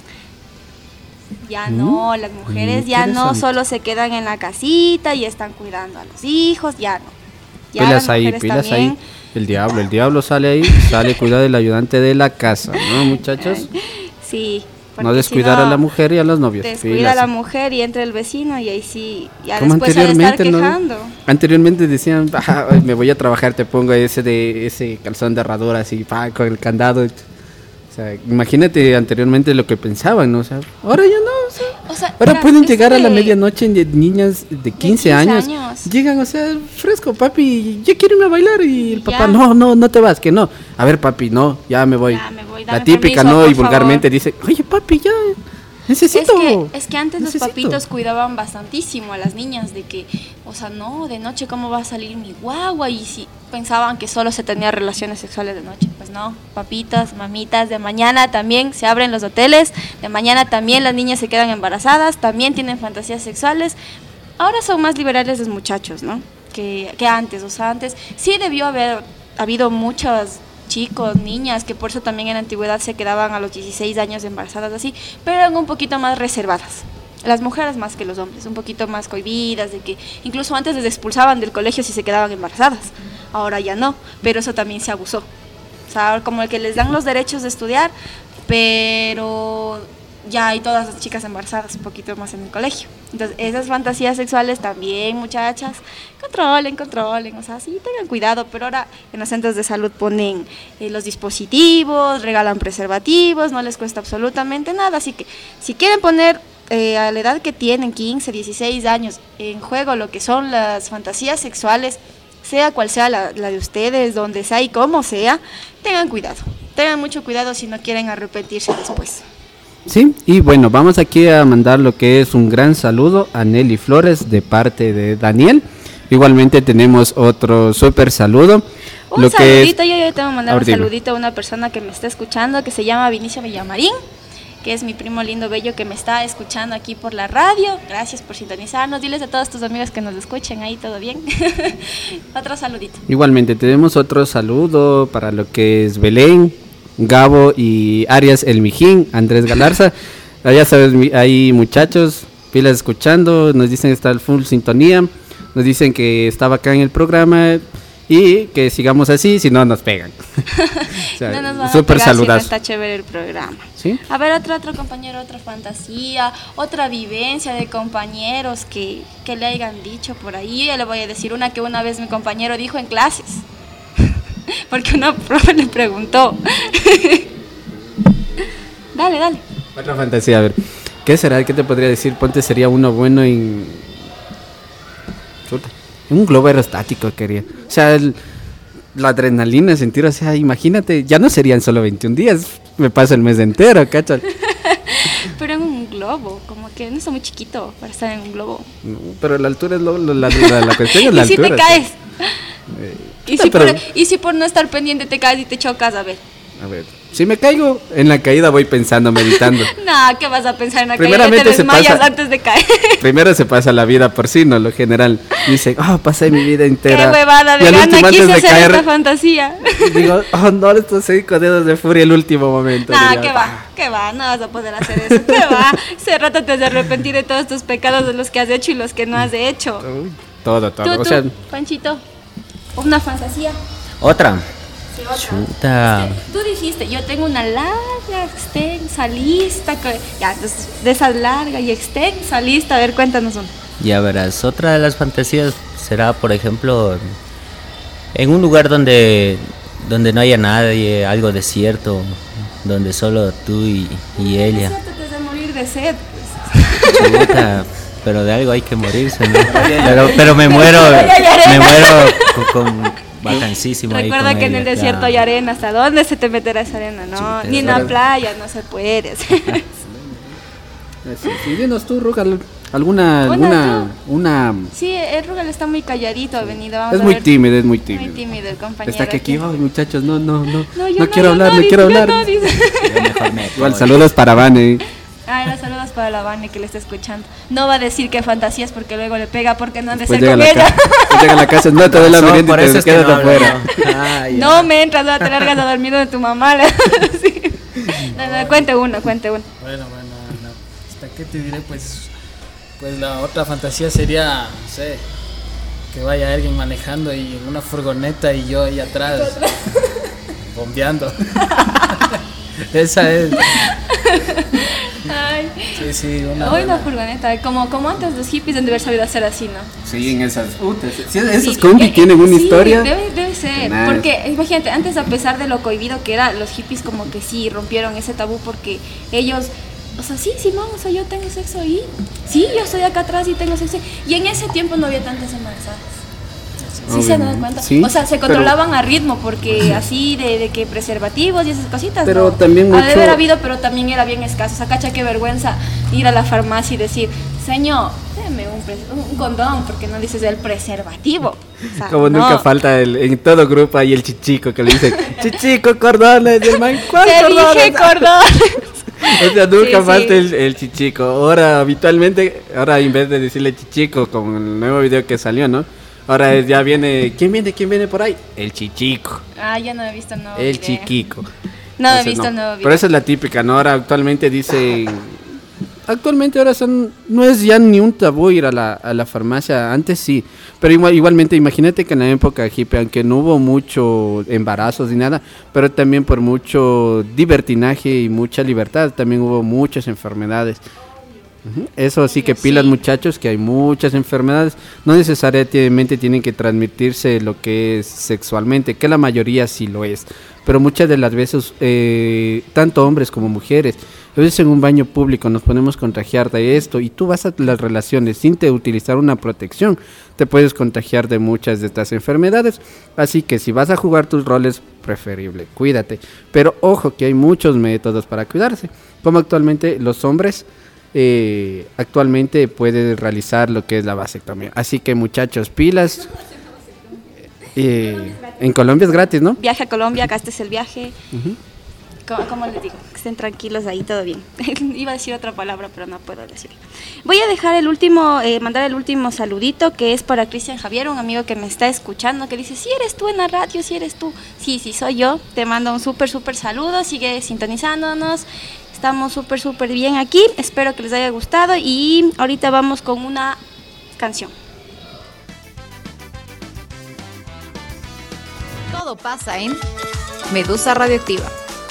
Ya no, las mujeres ya no solo se quedan en la casita y están cuidando a los hijos, ya no. Ya pilas ahí. El diablo sale cuidar del ayudante de la casa, ¿no, muchachos? Sí. No descuidar a la mujer y a los novios. Descuida a la mujer y entra el vecino y ahí sí, ya después de estar quejando. ¿No? Anteriormente decían, me voy a trabajar, te pongo ese calzón de herradura así, con el candado. O sea, imagínate anteriormente lo que pensaban, ¿no? O sea, ahora ya no, o sea ahora pueden llegar a la medianoche niñas de 15 años. Llegan, o sea, fresco, papi, ya quiero irme a bailar, y el papá, no te vas, que no. A ver, papi, no, ya me voy. La típica, permiso, ¿no? Y vulgarmente dice, oye, papi, ya necesito. Es que antes los papitos cuidaban bastantísimo a las niñas de que, o sea, no, de noche cómo va a salir mi guagua, y si pensaban que solo se tenía relaciones sexuales de noche, pues no, papitas, mamitas, de mañana también se abren los hoteles, de mañana también las niñas se quedan embarazadas, también tienen fantasías sexuales. Ahora son más liberales los muchachos, ¿no? Que antes, o sea, antes sí debió haber habido muchos chicos, niñas, que por eso también en la antigüedad se quedaban a los 16 años embarazadas así, pero eran un poquito más reservadas. Las mujeres más que los hombres, un poquito más cohibidas, de que incluso antes les expulsaban del colegio si se quedaban embarazadas. Ahora ya no, pero eso también se abusó. O sea, como el que les dan los derechos de estudiar, pero ya hay todas las chicas embarazadas un poquito más en el colegio. Entonces, esas fantasías sexuales también, muchachas, controlen, o sea, sí, tengan cuidado, pero ahora en los centros de salud ponen los dispositivos, regalan preservativos, no les cuesta absolutamente nada, así que si quieren poner a la edad que tienen, 15, 16 años, en juego lo que son las fantasías sexuales, sea cual sea la de ustedes, donde sea y como sea, tengan mucho cuidado si no quieren arrepentirse después. Sí, y bueno, vamos aquí a mandar lo que es un gran saludo a Nelly Flores de parte de Daniel. Igualmente tenemos otro súper saludo. Un saludito, yo te voy a mandar un saludito a una persona que me está escuchando, que se llama Vinicio Villamarín, que es mi primo lindo bello que me está escuchando aquí por la radio. Gracias por sintonizarnos. Diles a todos tus amigos que nos escuchen ahí, ¿todo bien? Otro saludito. Igualmente tenemos otro saludo para lo que es Belén, Gabo y Arias El Mijín, Andrés Galarza. Ya sabes, hay muchachos, pilas escuchando, nos dicen está el full sintonía. Nos dicen que está bacán el programa y que sigamos así, si no nos pegan. O sea, no nos van a súper pegar si no saludazo. está chévere el programa. ¿Sí? A ver, otro compañero, otra fantasía, otra vivencia de compañeros que le hayan dicho por ahí. Yo le voy a decir una que una vez mi compañero dijo en clases. Porque una profe le preguntó. Dale. Otra fantasía, a ver. ¿Qué será? ¿Qué te podría decir? Ponte, sería uno bueno en... Chuta. Un globo aerostático quería. O sea, la adrenalina, sentir, o sea, imagínate, ya no serían solo 21 días. Me paso el mes entero, ¿cachai? Pero en un globo, como que no está muy chiquito para estar en un globo. No, pero la altura es la cuestión es la ¿Y si altura. te caes? Pero- ¿Y si por no estar pendiente te caes y te chocas? A ver. A ver, si me caigo, en la caída voy pensando, meditando. No, ¿qué vas a pensar en la caída? Primeramente Te se desmayas pasa- antes de caer. Primero se pasa la vida por sí, ¿no? Lo general. Dice, pasé mi vida entera. Qué huevada Y de al gana último, quise antes de hacer esta caer, fantasía. digo, no, estos 5 dedos de furia el último momento. No, digo, ¿qué va? No vas a poder hacer eso. ¿Qué va? Ese rato te has de arrepentir de todos tus pecados, de los que has hecho y los que no has hecho. Uy, todo. Tú, O sea, Panchito, una fantasía. Otra. Sí, otra. Chuta. Tú dijiste, yo tengo una larga, extensa lista, ya, de esa larga y extensa lista, a ver, cuéntanos una. Ya verás, otra de las fantasías será, por ejemplo, en un lugar donde no haya nadie, algo desierto, donde solo tú y ella. Es cierto, te has de morir de sed. Pues. Chuta, pero de algo hay que morirse, ¿no? Pero me muero con bacanísimo ahí Recuerda con que en el ella, desierto claro. hay arena, ¿hasta dónde se te meterá esa arena? No, Sí, ni en la playa, no se puede. sí, dinos tú, Rugal, una... Sí, el Rugal está muy calladito, ha venido. Vamos Es a muy ver. tímido, es muy Muy tímido. tímido el compañero. Está que aquí, ay, muchachos, no yo quiero hablar, no dice, quiero yo hablar. no, dice. Yo mejor me Igual, voy. saludos para Vane. Los saludos para la Vane que le está escuchando. No va a decir que fantasías porque luego le pega porque no han de Pues ser con ella. llega a la casa, no te doy la merienda Por y eso te es que quedas no hablo, afuera. ¿no? Ah, ya. No me entras, no te largas a dormir de tu mamá. Sí. No, cuente uno. Bueno, no. ¿Hasta qué te diré? Pues la otra fantasía sería, no sé, que vaya alguien manejando y en una furgoneta y yo ahí atrás, bombeando. Esa es. Ay. Sí, Hoy una furgoneta, como antes los hippies han de haber sabido hacer así, ¿no? Sí, en esas. Esos Sí, combi tienen una sí, historia. Debe ser, Tenaz. porque imagínate, antes a pesar de lo cohibido que era, los hippies como que sí rompieron ese tabú porque ellos, o sea, sí, no, o sea, yo tengo sexo y sí, yo estoy acá atrás y tengo sexo. Y en ese tiempo no había tantas embarazadas. Sí se dan cuenta. Sí, o sea, se controlaban a ritmo porque así de que preservativos y esas cositas. Pero no. también Ha de mucho- haber habido, pero también era bien escaso. O sea, cacha qué vergüenza ir a la farmacia y decir, señor, déme un condón, porque no dices el preservativo. O sea, Como no. nunca falta en todo grupo hay el chichico que le dice, chichico, cordones, y el man, ¿cuál Te cordones? dije cordones. O sea, nunca Sí, falta sí. el chichico. Ahora, habitualmente, en vez de decirle chichico, como en el nuevo video que salió, ¿no? Ahora ya viene, ¿quién viene por ahí? El chichico, Ah, yo no he visto el nuevo el video. chiquico. No he Entonces, visto el nuevo video. Pero esa es la típica, ¿no? Ahora actualmente dicen... Actualmente ahora no es ya ni un tabú ir a la farmacia, antes sí, pero igualmente imagínate que en la época hippie, aunque no hubo mucho embarazos ni nada, pero también por mucho libertinaje y mucha libertad, también hubo muchas enfermedades. Eso sí que pilas, muchachos, que hay muchas enfermedades, no necesariamente tienen que transmitirse lo que es sexualmente, que la mayoría sí lo es, pero muchas de las veces, tanto hombres como mujeres, a veces en un baño público nos podemos contagiar de esto y tú vas a las relaciones sin utilizar una protección, te puedes contagiar de muchas de estas enfermedades, así que si vas a jugar tus roles, preferible, cuídate, pero ojo que hay muchos métodos para cuidarse, como actualmente los hombres actualmente puede realizar lo que es la vasectomía. Así que muchachos, pilas. En Colombia es gratis, ¿no? Viaje a Colombia, gastes el viaje. ¿Cómo les digo? Que estén tranquilos ahí, todo bien. Iba a decir otra palabra, pero no puedo decirla. Voy a dejar mandar el último saludito, que es para Cristian Javier, un amigo que me está escuchando, que dice, si eres tú en la radio, si eres tú. Sí, soy yo. Te mando un súper saludo, sigue sintonizándonos. Estamos súper bien aquí, espero que les haya gustado y ahorita vamos con una canción. Todo pasa en Medusa Radioactiva.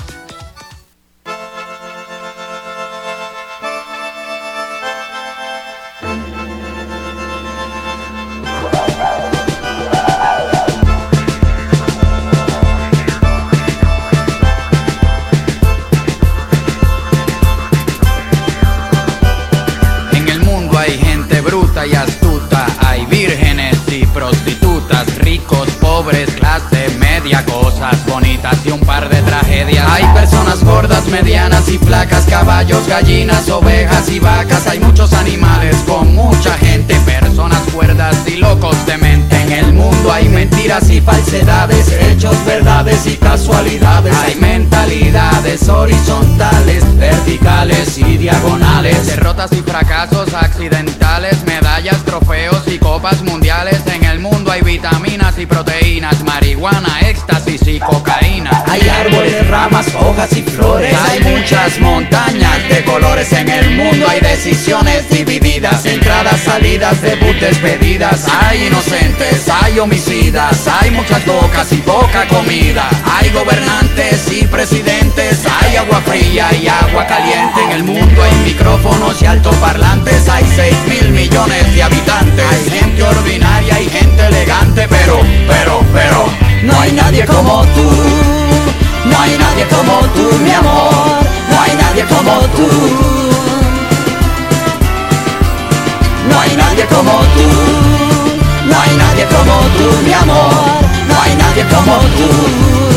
Y astuta, hay vírgenes y prostitutas, ricos, pobres, clase media, cosas bonitas y un par de tragedias. Hay personas gordas, medianas y flacas, caballos, gallinas, ovejas y vacas. Hay muchos animales con mucha gente, personas cuerdas y locos de mente. En el mundo hay mentiras y falsedades, hechos, verdades y casualidades. Hay mentalidades horizontales, verticales y diagonales, derrotas y fracasos accidentales, medallas, trofeos y copas mundiales. En el mundo hay vitaminas y proteínas, marihuana, éxtasis y cocaína. Hay árboles, ramas, hojas y flores. Hay muchas montañas de colores. En el mundo hay decisiones divididas, entradas, salidas, debut, despedidas. Hay inocentes, hay homicidas, hay muchas bocas y poca comida. Hay gobernantes y presidentes, hay agua fría y agua caliente. En el mundo hay micrófonos y altoparlantes. Hay 6.000 millones de habitantes. Hay gente ordinaria y gente elegante, pero no hay nadie como tú. No hay nadie como tú, mi amor. No hay nadie como tú. No hay nadie como tú. No hay nadie como tú, mi amor. No hay nadie como tú.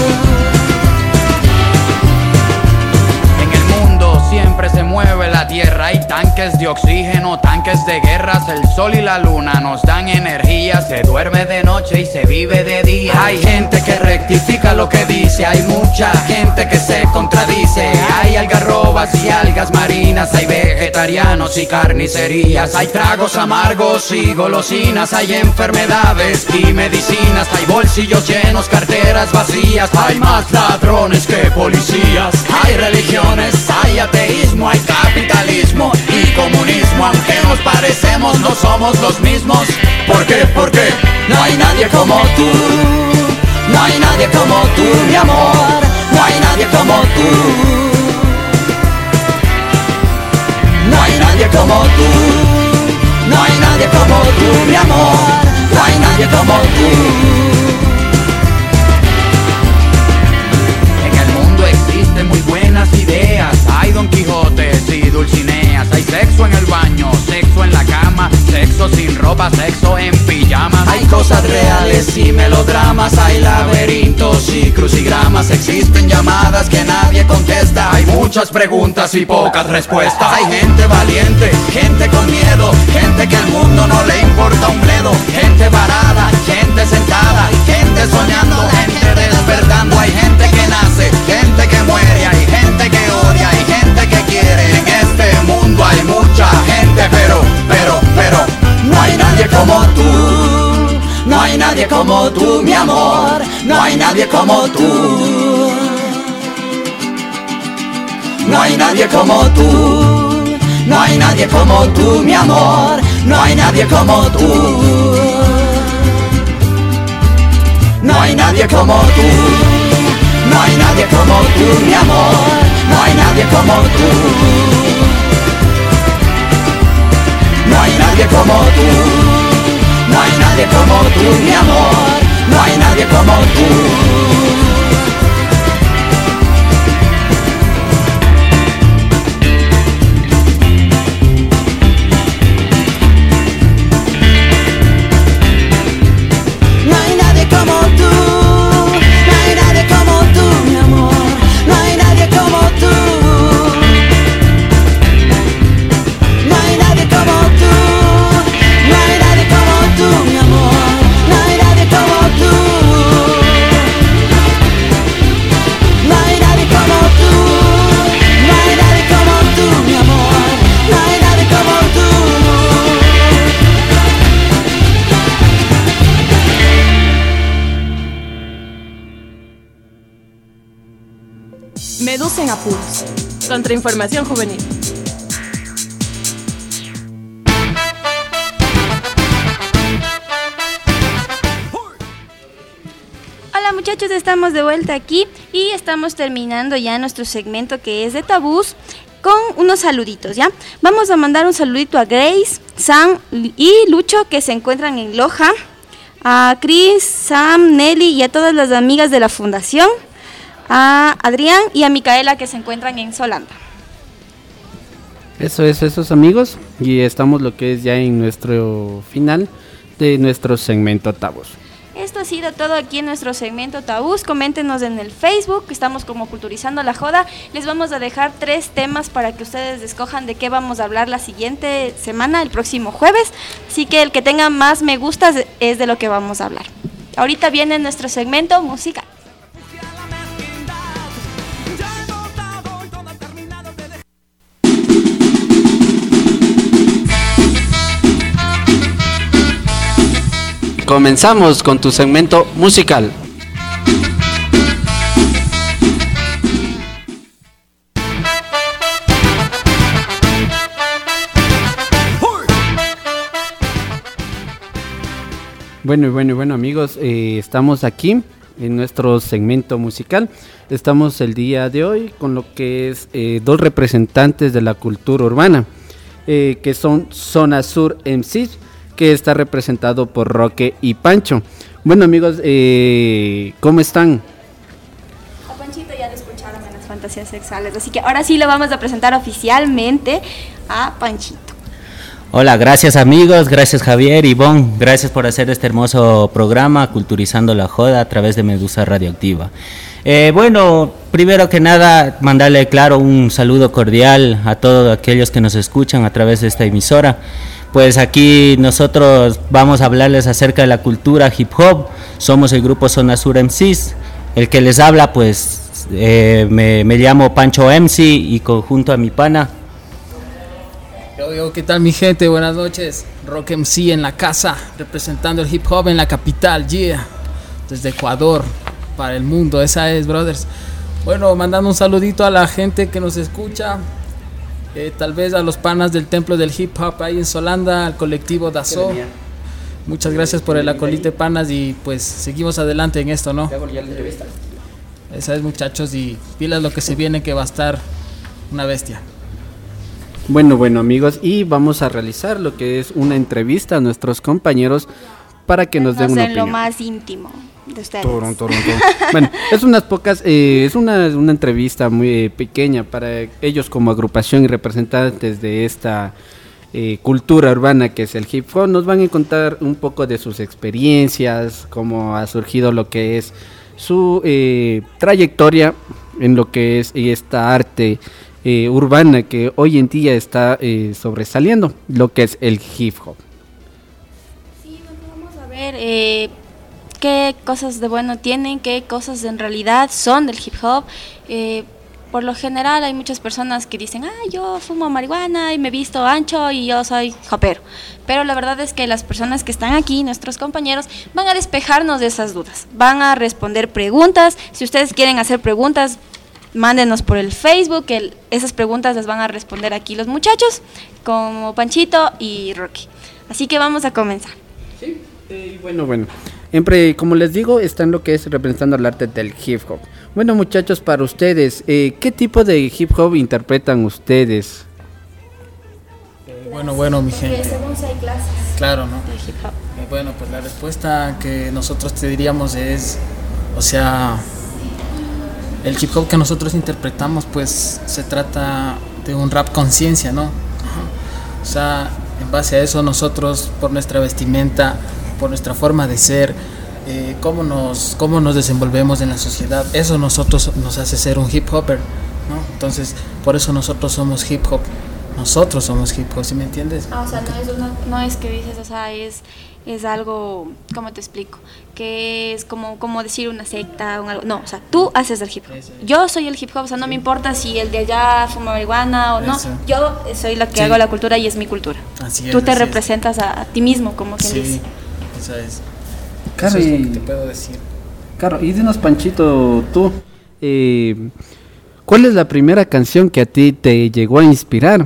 Siempre se mueve la tierra, hay tanques de oxígeno, tanques de guerras. El sol y la luna nos dan energía, se duerme de noche y se vive de día. Hay gente que rectifica lo que dice, hay mucha gente que se contradice. Hay algarrobas y algas marinas, hay vegetarianos y carnicerías. Hay tragos amargos y golosinas, hay enfermedades y medicinas. Hay bolsillos llenos, carteras vacías, hay más ladrones que policías. Hay religiones, hay ateísmo, hay capitalismo y comunismo. Aunque nos parecemos, no somos los mismos. ¿Por qué? Porque no hay nadie como tú. No hay nadie como tú, mi amor. No hay nadie como tú. No hay nadie como tú. No hay nadie como tú, mi amor. No hay nadie como tú. Existen muy buenas ideas, hay Don Quijotes y Dulcineas. Hay sexo en el baño, sexo en la cama, sexo sin ropa, sexo en pijamas. Hay cosas reales y melodramas, hay laberintos y crucigramas. Existen llamadas que nadie contesta, hay muchas preguntas y pocas respuestas. Hay gente valiente, gente con miedo, gente que al mundo no le importa un bledo. Gente varada, gente sentada, gente soñando, gente despertando. Hay gente que nace, gente que muere, hay gente que odia, hay gente que quiere. En este mundo hay mucha gente, pero no hay nadie como tú. No hay nadie como tú, mi amor. No hay nadie como tú. No hay nadie como tú. No hay nadie como tú, mi amor. No hay nadie como tú. No hay nadie como tú. No hay nadie como tú, mi amor. No hay nadie como tú. No hay nadie como tú. No hay nadie como tú, mi amor. No hay nadie como tú. Medusa en apuros. Contrainformación juvenil. Hola muchachos, estamos de vuelta aquí y estamos terminando ya nuestro segmento que es de tabús con unos saluditos, ¿ya? Vamos a mandar un saludito a Grace, Sam y Lucho que se encuentran en Loja, a Chris, Sam, Nelly y a todas las amigas de la fundación, a Adrián y a Micaela que se encuentran en Solanda. Eso es, esos amigos, y estamos lo que es ya en nuestro final de nuestro segmento tabús. Esto ha sido todo aquí en nuestro segmento tabús. Coméntenos en el Facebook, estamos como Culturizando la Joda. Les vamos a dejar 3 temas para que ustedes escojan de qué vamos a hablar la siguiente semana, el próximo jueves. Así que el que tenga más me gustas es de lo que vamos a hablar. Ahorita viene nuestro segmento musical. Comenzamos con tu segmento musical. Bueno amigos, estamos aquí en nuestro segmento musical. Estamos el día de hoy con lo que es 2 representantes de la cultura urbana, que son Zona Sur MCs, que está representado por Roque y Pancho. Bueno amigos, ¿cómo están? A Panchito ya lo escucharon en las fantasías sexuales, así que ahora sí lo vamos a presentar oficialmente a Panchito. Hola, gracias amigos, gracias Javier, Ivonne, gracias por hacer este hermoso programa Culturizando la Joda a través de Medusa Radioactiva. Bueno, primero que nada, mandarle claro un saludo cordial a todos aquellos que nos escuchan a través de esta emisora. Pues aquí nosotros vamos a hablarles acerca de la cultura hip hop. Somos el grupo Zona Sur MCs. El que les habla, pues me llamo Pancho MC y junto a mi pana. Yo, ¿qué tal mi gente? Buenas noches. Rock MC en la casa, representando el hip hop en la capital, yeah. Desde Ecuador para el mundo, esa es, brothers. Bueno, mandando un saludito a la gente que nos escucha. Tal vez a los panas del Templo del Hip Hop ahí en Solanda, al colectivo Dazo. Muchas gracias por el acolite, panas, y pues seguimos adelante en esto, ¿no? Esa es, muchachos, y pilas lo que se viene, que va a estar una bestia. Bueno amigos, y vamos a realizar lo que es una entrevista a nuestros compañeros para que nos den una opinión. Lo más íntimo de ustedes. Bueno, es unas pocas, es una entrevista muy pequeña para ellos como agrupación y representantes de esta cultura urbana que es el hip hop. Nos van a contar un poco de sus experiencias, cómo ha surgido lo que es su trayectoria en lo que es esta arte urbana que hoy en día está sobresaliendo, lo que es el hip hop. Sí, vamos a ver qué cosas de bueno tienen, qué cosas en realidad son del hip hop. Por lo general hay muchas personas que dicen, yo fumo marihuana y me visto ancho y yo soy hopero. Pero la verdad es que las personas que están aquí, nuestros compañeros, van a despejarnos de esas dudas, van a responder preguntas. Si ustedes quieren hacer preguntas, mándenos por el Facebook, esas preguntas las van a responder aquí los muchachos, como Panchito y Rocky. Así que vamos a comenzar. Sí, bueno. Siempre, como les digo, está en lo que es representando el arte del hip hop. Bueno, muchachos, para ustedes, ¿qué tipo de hip hop interpretan ustedes? Bueno, mi gente. Según si hay clases. Claro, ¿no? De hip hop. Bueno, pues la respuesta que nosotros te diríamos es, o sea, el hip hop que nosotros interpretamos, pues se trata de un rap conciencia, ¿no? O sea, en base a eso nosotros, por nuestra vestimenta, por nuestra forma de ser, cómo nos desenvolvemos en la sociedad, eso nosotros nos hace ser un hip hopper, ¿no? Entonces, por eso nosotros somos hip hop, ¿sí me entiendes? O sea, no es que dices, o sea, es algo, ¿cómo te explico? Que es como decir una secta o algo. No, o sea, tú haces el hip hop. Yo soy el hip hop, o sea, no me importa si el de allá fuma marihuana o no. Yo soy la que hago la cultura y es mi cultura. Así es, tú te representas a ti mismo, como quien dice. Eso es. Claro, eso es lo que te puedo decir. Claro, y dinos, Panchito, tú, ¿cuál es la primera canción que a ti te llegó a inspirar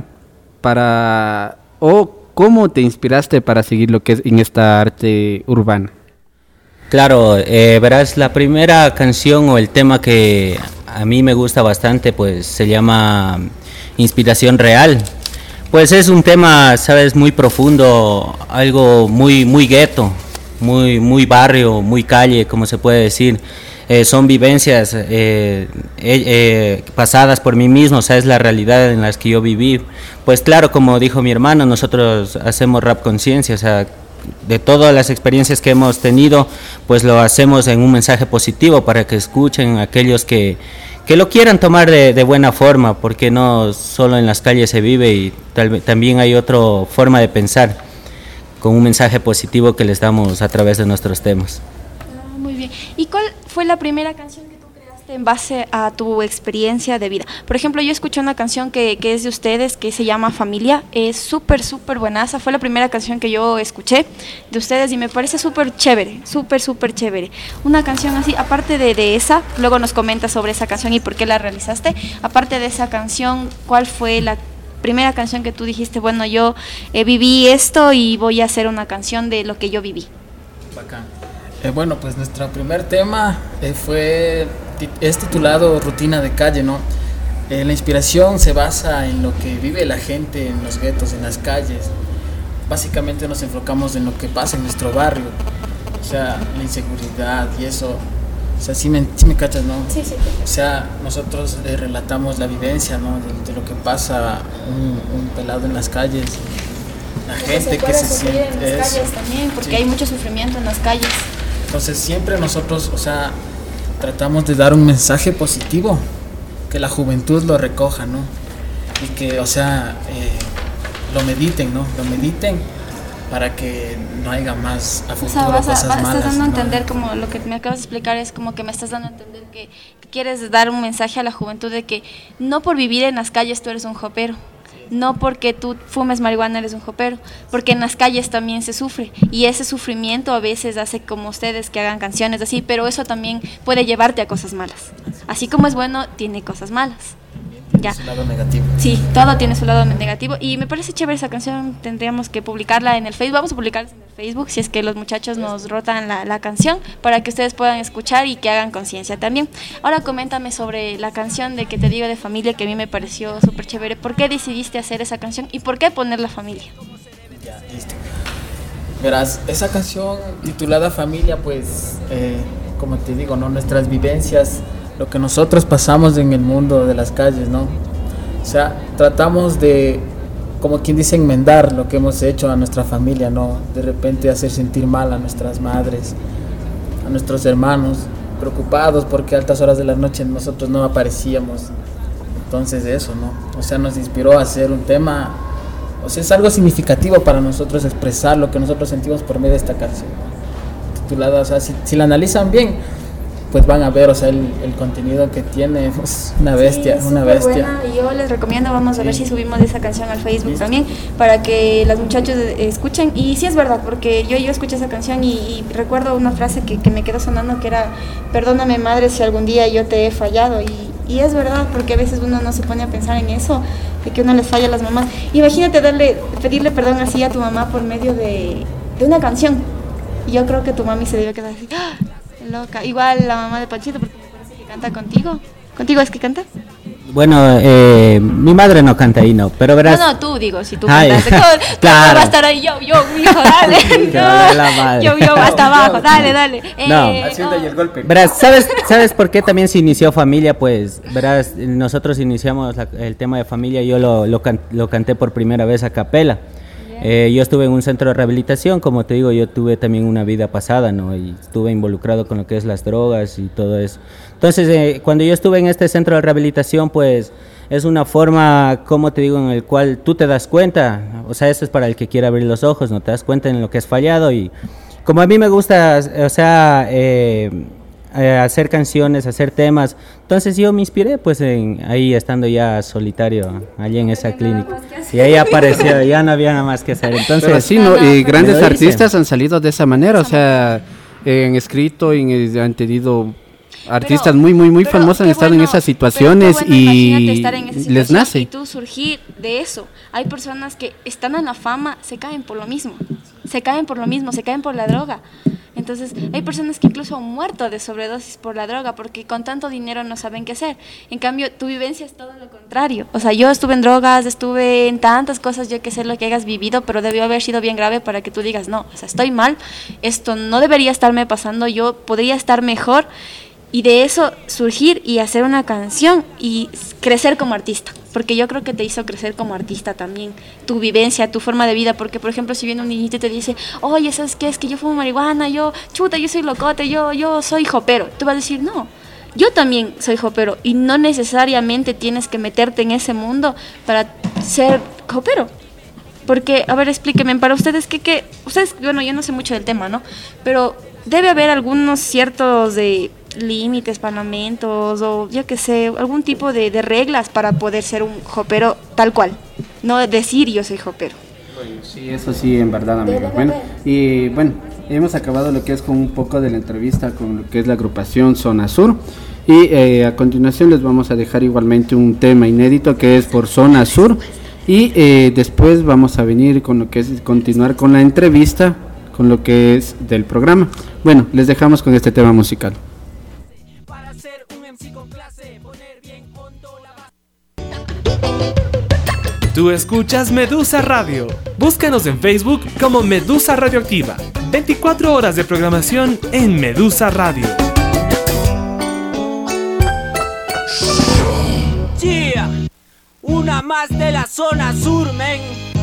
o cómo te inspiraste para seguir lo que es en esta arte urbana? Claro, verás, la primera canción o el tema que a mí me gusta bastante, pues se llama Inspiración Real. Pues es un tema, sabes, muy profundo, algo muy gueto, muy barrio, muy calle, como se puede decir. Son vivencias pasadas por mí mismo, o sea, es la realidad en las que yo viví. Pues claro, como dijo mi hermano, nosotros hacemos rap conciencia, o sea, de todas las experiencias que hemos tenido, pues lo hacemos en un mensaje positivo para que escuchen aquellos que lo quieran tomar de buena forma, porque no solo en las calles se vive y también hay otra forma de pensar, con un mensaje positivo que les damos a través de nuestros temas. Muy bien. ¿Y cuál fue la primera canción que tú creaste en base a tu experiencia de vida? Por ejemplo, yo escuché una canción que es de ustedes, que se llama Familia. Es súper buenaza. Fue la primera canción que yo escuché de ustedes y me parece súper chévere, súper chévere. Una canción así, aparte de esa, luego nos comentas sobre esa canción y por qué la realizaste. Aparte de esa canción, ¿cuál fue la primera canción que tú dijiste, bueno, yo viví esto y voy a hacer una canción de lo que yo viví? Bacán. Bueno, pues nuestro primer tema es titulado Rutina de Calle, ¿no? La inspiración se basa en lo que vive la gente en los guetos, en las calles. Básicamente nos enfocamos en lo que pasa en nuestro barrio, o sea, la inseguridad y eso. O sea, sí me cachas, ¿no? Sí. O sea, nosotros relatamos la vivencia, ¿no? De lo que pasa un pelado en las calles. La gente que se siente en las calles también, porque hay mucho sufrimiento en las calles. Entonces siempre nosotros, o sea, tratamos de dar un mensaje positivo, que la juventud lo recoja, ¿no? Y que, o sea, lo mediten, ¿no? Lo mediten para que no haya más a futuro cosas malas. Estás dando a ¿no? entender, como lo que me acabas de explicar, es como que me estás dando a entender que quieres dar un mensaje a la juventud de que no por vivir en las calles tú eres un jopero. No porque tú fumes marihuana eres un jopero, porque en las calles también se sufre y ese sufrimiento a veces hace como ustedes que hagan canciones así, pero eso también puede llevarte a cosas malas. Así como es bueno, tiene cosas malas. Ya. Su lado negativo. Sí, todo tiene su lado negativo y me parece chévere esa canción. Tendríamos que publicarla en el Facebook. Vamos a publicarla en el Facebook si es que los muchachos nos rotan la canción para que ustedes puedan escuchar y que hagan conciencia también. Ahora coméntame sobre la canción de que te digo de Familia, que a mí me pareció súper chévere. ¿Por qué decidiste hacer esa canción y por qué poner la familia? Ya, listo. Verás, esa canción titulada Familia, pues, como te digo, ¿no? Nuestras vivencias, lo que nosotros pasamos en el mundo de las calles, ¿no? O sea, tratamos de, como quien dice, enmendar lo que hemos hecho a nuestra familia, ¿no? De repente hacer sentir mal a nuestras madres, a nuestros hermanos, preocupados porque a altas horas de la noche nosotros no aparecíamos. Entonces eso, ¿no? O sea, nos inspiró a hacer un tema, o sea, es algo significativo para nosotros expresar lo que nosotros sentimos por medio de esta canción, ¿no? Titulada, o sea, si la analizan bien, pues van a ver, o sea, el contenido que tiene, es una bestia, sí, una bestia. Buena. Y yo les recomiendo, vamos a ver si subimos esa canción al Facebook también, para que los muchachos escuchen. Y sí es verdad, porque yo escuché esa canción y recuerdo una frase que me quedó sonando, que era: perdóname madre si algún día yo te he fallado. Y es verdad, porque a veces uno no se pone a pensar en eso, de que uno les falla a las mamás. Imagínate pedirle perdón así a tu mamá por medio de una canción. Y yo creo que tu mami se debe quedar así, ¡ah! Loca. Igual la mamá de Panchito, porque me parece que canta contigo. ¿Contigo es que canta? Bueno, mi madre no canta ahí, no, pero verás... No, tú digo, si tú Ay, cantaste. claro. Va a estar ahí, yo, hijo, dale. Yo, hasta abajo, dale. No, y el golpe. Verás, ¿sabes por qué también se inició Familia? Pues, verás, nosotros iniciamos el tema de Familia, yo lo canté por primera vez a capela. Yo estuve en un centro de rehabilitación, como te digo, yo tuve también una vida pasada, ¿no? Y estuve involucrado con lo que es las drogas y todo eso. Entonces, cuando yo estuve en este centro de rehabilitación, pues es una forma, como te digo, en el cual tú te das cuenta, o sea, esto es para el que quiere abrir los ojos, ¿no? Te das cuenta en lo que has fallado y como a mí me gusta, o sea, hacer canciones, hacer temas, entonces yo me inspiré pues ahí estando ya solitario allí en esa clínica y ahí apareció, ya no había nada más que hacer. Entonces, pero sí, ¿no? Y grandes artistas han salido de esa manera, o sea, han escrito y han tenido artistas muy famosos, han estado en esas situaciones y les nace. Y tú surgir de eso. Hay personas que están en la fama, se caen por lo mismo, se caen por la droga. Entonces hay personas que incluso han muerto de sobredosis por la droga porque con tanto dinero no saben qué hacer. En cambio, tu vivencia es todo lo contrario. O sea, yo estuve en drogas, estuve en tantas cosas, yo que sé lo que hayas vivido, pero debió haber sido bien grave para que tú digas, no, o sea, estoy mal, esto no debería estarme pasando, yo podría estar mejor. Y de eso surgir y hacer una canción y crecer como artista, porque yo creo que te hizo crecer como artista también, tu vivencia, tu forma de vida, porque por ejemplo si viene un niñito y te dice, oye, ¿sabes qué? Es que yo fumo marihuana, yo soy locote, yo soy jopero, tú vas a decir, no, yo también soy jopero, y no necesariamente tienes que meterte en ese mundo para ser jopero. Porque, a ver, explíquenme, para ustedes, ustedes, bueno, yo no sé mucho del tema, ¿no? Pero debe haber algunos ciertos límites, parlamentos, o yo qué sé, algún tipo de reglas para poder ser un jopero tal cual. No decir yo soy jopero. Bueno, sí, eso sí, en verdad, amigo. Bueno, y bueno, hemos acabado lo que es con un poco de la entrevista con lo que es la agrupación Zona Sur. Y a continuación les vamos a dejar igualmente un tema inédito que es por Zona Sur. Y después vamos a venir con lo que es continuar con la entrevista, con lo que es del programa. Bueno, les dejamos con este tema musical. Tú escuchas Medusa Radio. Búscanos en Facebook como Medusa Radioactiva. 24 horas de programación en Medusa Radio. Yeah. Una más de la Zona Sur, men.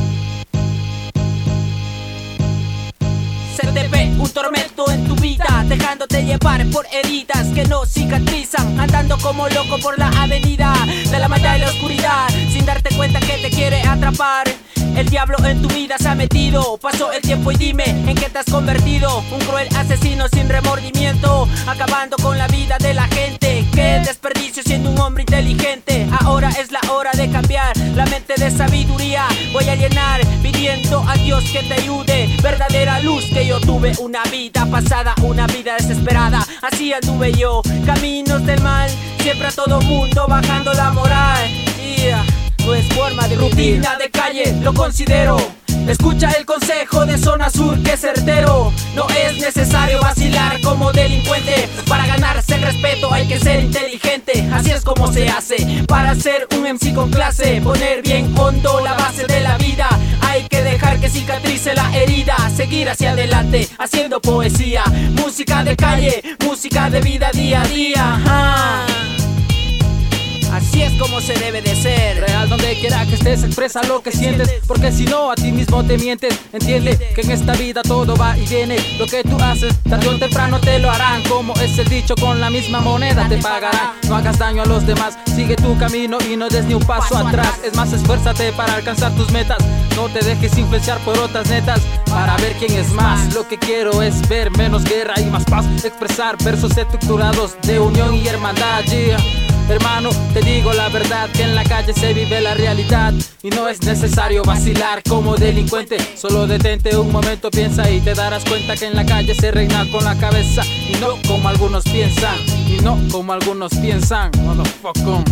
Se te ve un tormento en tu vida, dejándote llevar por heridas que no cicatrizan, andando como loco por la avenida de la maldad y la oscuridad, sin darte cuenta que te quiere atrapar. El diablo en tu vida se ha metido. Pasó el tiempo y dime en qué te has convertido. Un cruel asesino sin remordimiento, acabando con la vida de la gente. Qué desperdicio siendo un hombre inteligente. Ahora es la hora de cambiar la mente de sabiduría. Voy a llenar pidiendo a Dios que te ayude. Verdadera luz que yo tuve, una vida pasada, una vida desesperada. Así anduve yo, caminos del mal, siempre a todo mundo bajando la moral. Yeah. No es forma de rutina de calle, lo considero. Escucha el consejo de Zona Sur que es certero. No es necesario vacilar como delincuente. Para ganarse el respeto hay que ser inteligente. Así es como se hace para ser un MC con clase. Poner bien hondo la base de la vida. Hay que dejar que cicatrice la herida. Seguir hacia adelante haciendo poesía. Música de calle, música de vida día a día. Ajá. Así es como se debe de ser. Real donde quiera que estés, expresa lo que sientes, porque si no a ti mismo te mientes. Entiende que en esta vida todo va y viene. Lo que tú haces, tarde o temprano te lo harán. Como es el dicho, con la misma moneda te pagarán. No hagas daño a los demás, sigue tu camino y no des ni un paso atrás. Es más, esfuérzate para alcanzar tus metas. No te dejes influenciar por otras netas para ver quién es más. Lo que quiero es ver menos guerra y más paz. Expresar versos estructurados de unión y hermandad, yeah. Hermano, te digo la verdad, que en la calle se vive la realidad. Y no es necesario vacilar como delincuente. Solo detente un momento, piensa y te darás cuenta que en la calle se reina con la cabeza. Y no como algunos piensan, y no como algunos piensan. Motherfucker.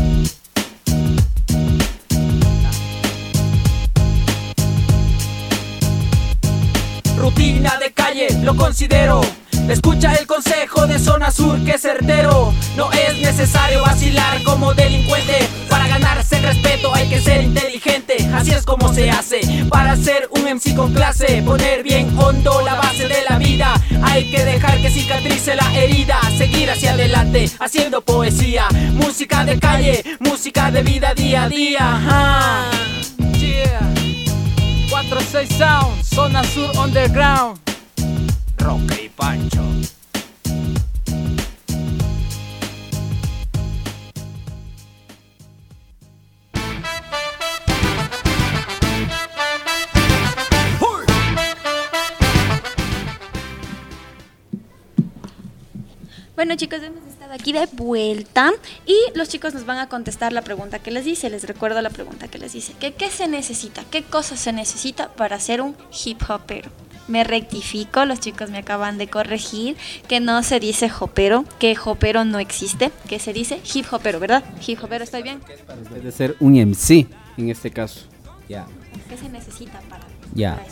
Rutina de calle, lo considero. Escucha el consejo de Zona Sur que es certero. No es necesario vacilar como delincuente. Para ganarse el respeto hay que ser inteligente. Así es como se hace para ser un MC con clase. Poner bien hondo la base de la vida. Hay que dejar que cicatrice la herida. Seguir hacia adelante haciendo poesía. Música de calle, música de vida día a día. Ajá. Yeah. 46 Sound, Zona Sur Underground. Roque y Pancho. Bueno, chicos, hemos estado aquí de vuelta y los chicos nos van a contestar la pregunta que les hice. Les recuerdo la pregunta que les hice. ¿Qué se necesita? ¿Qué cosas se necesita para ser un hip hopero? Me rectifico, los chicos me acaban de corregir que no se dice jopero, que jopero no existe, que se dice hip hopero, ¿verdad? Hip hopero, ¿estoy bien? Debe ser un MC en este caso. ¿Qué se necesita para Ya. eso?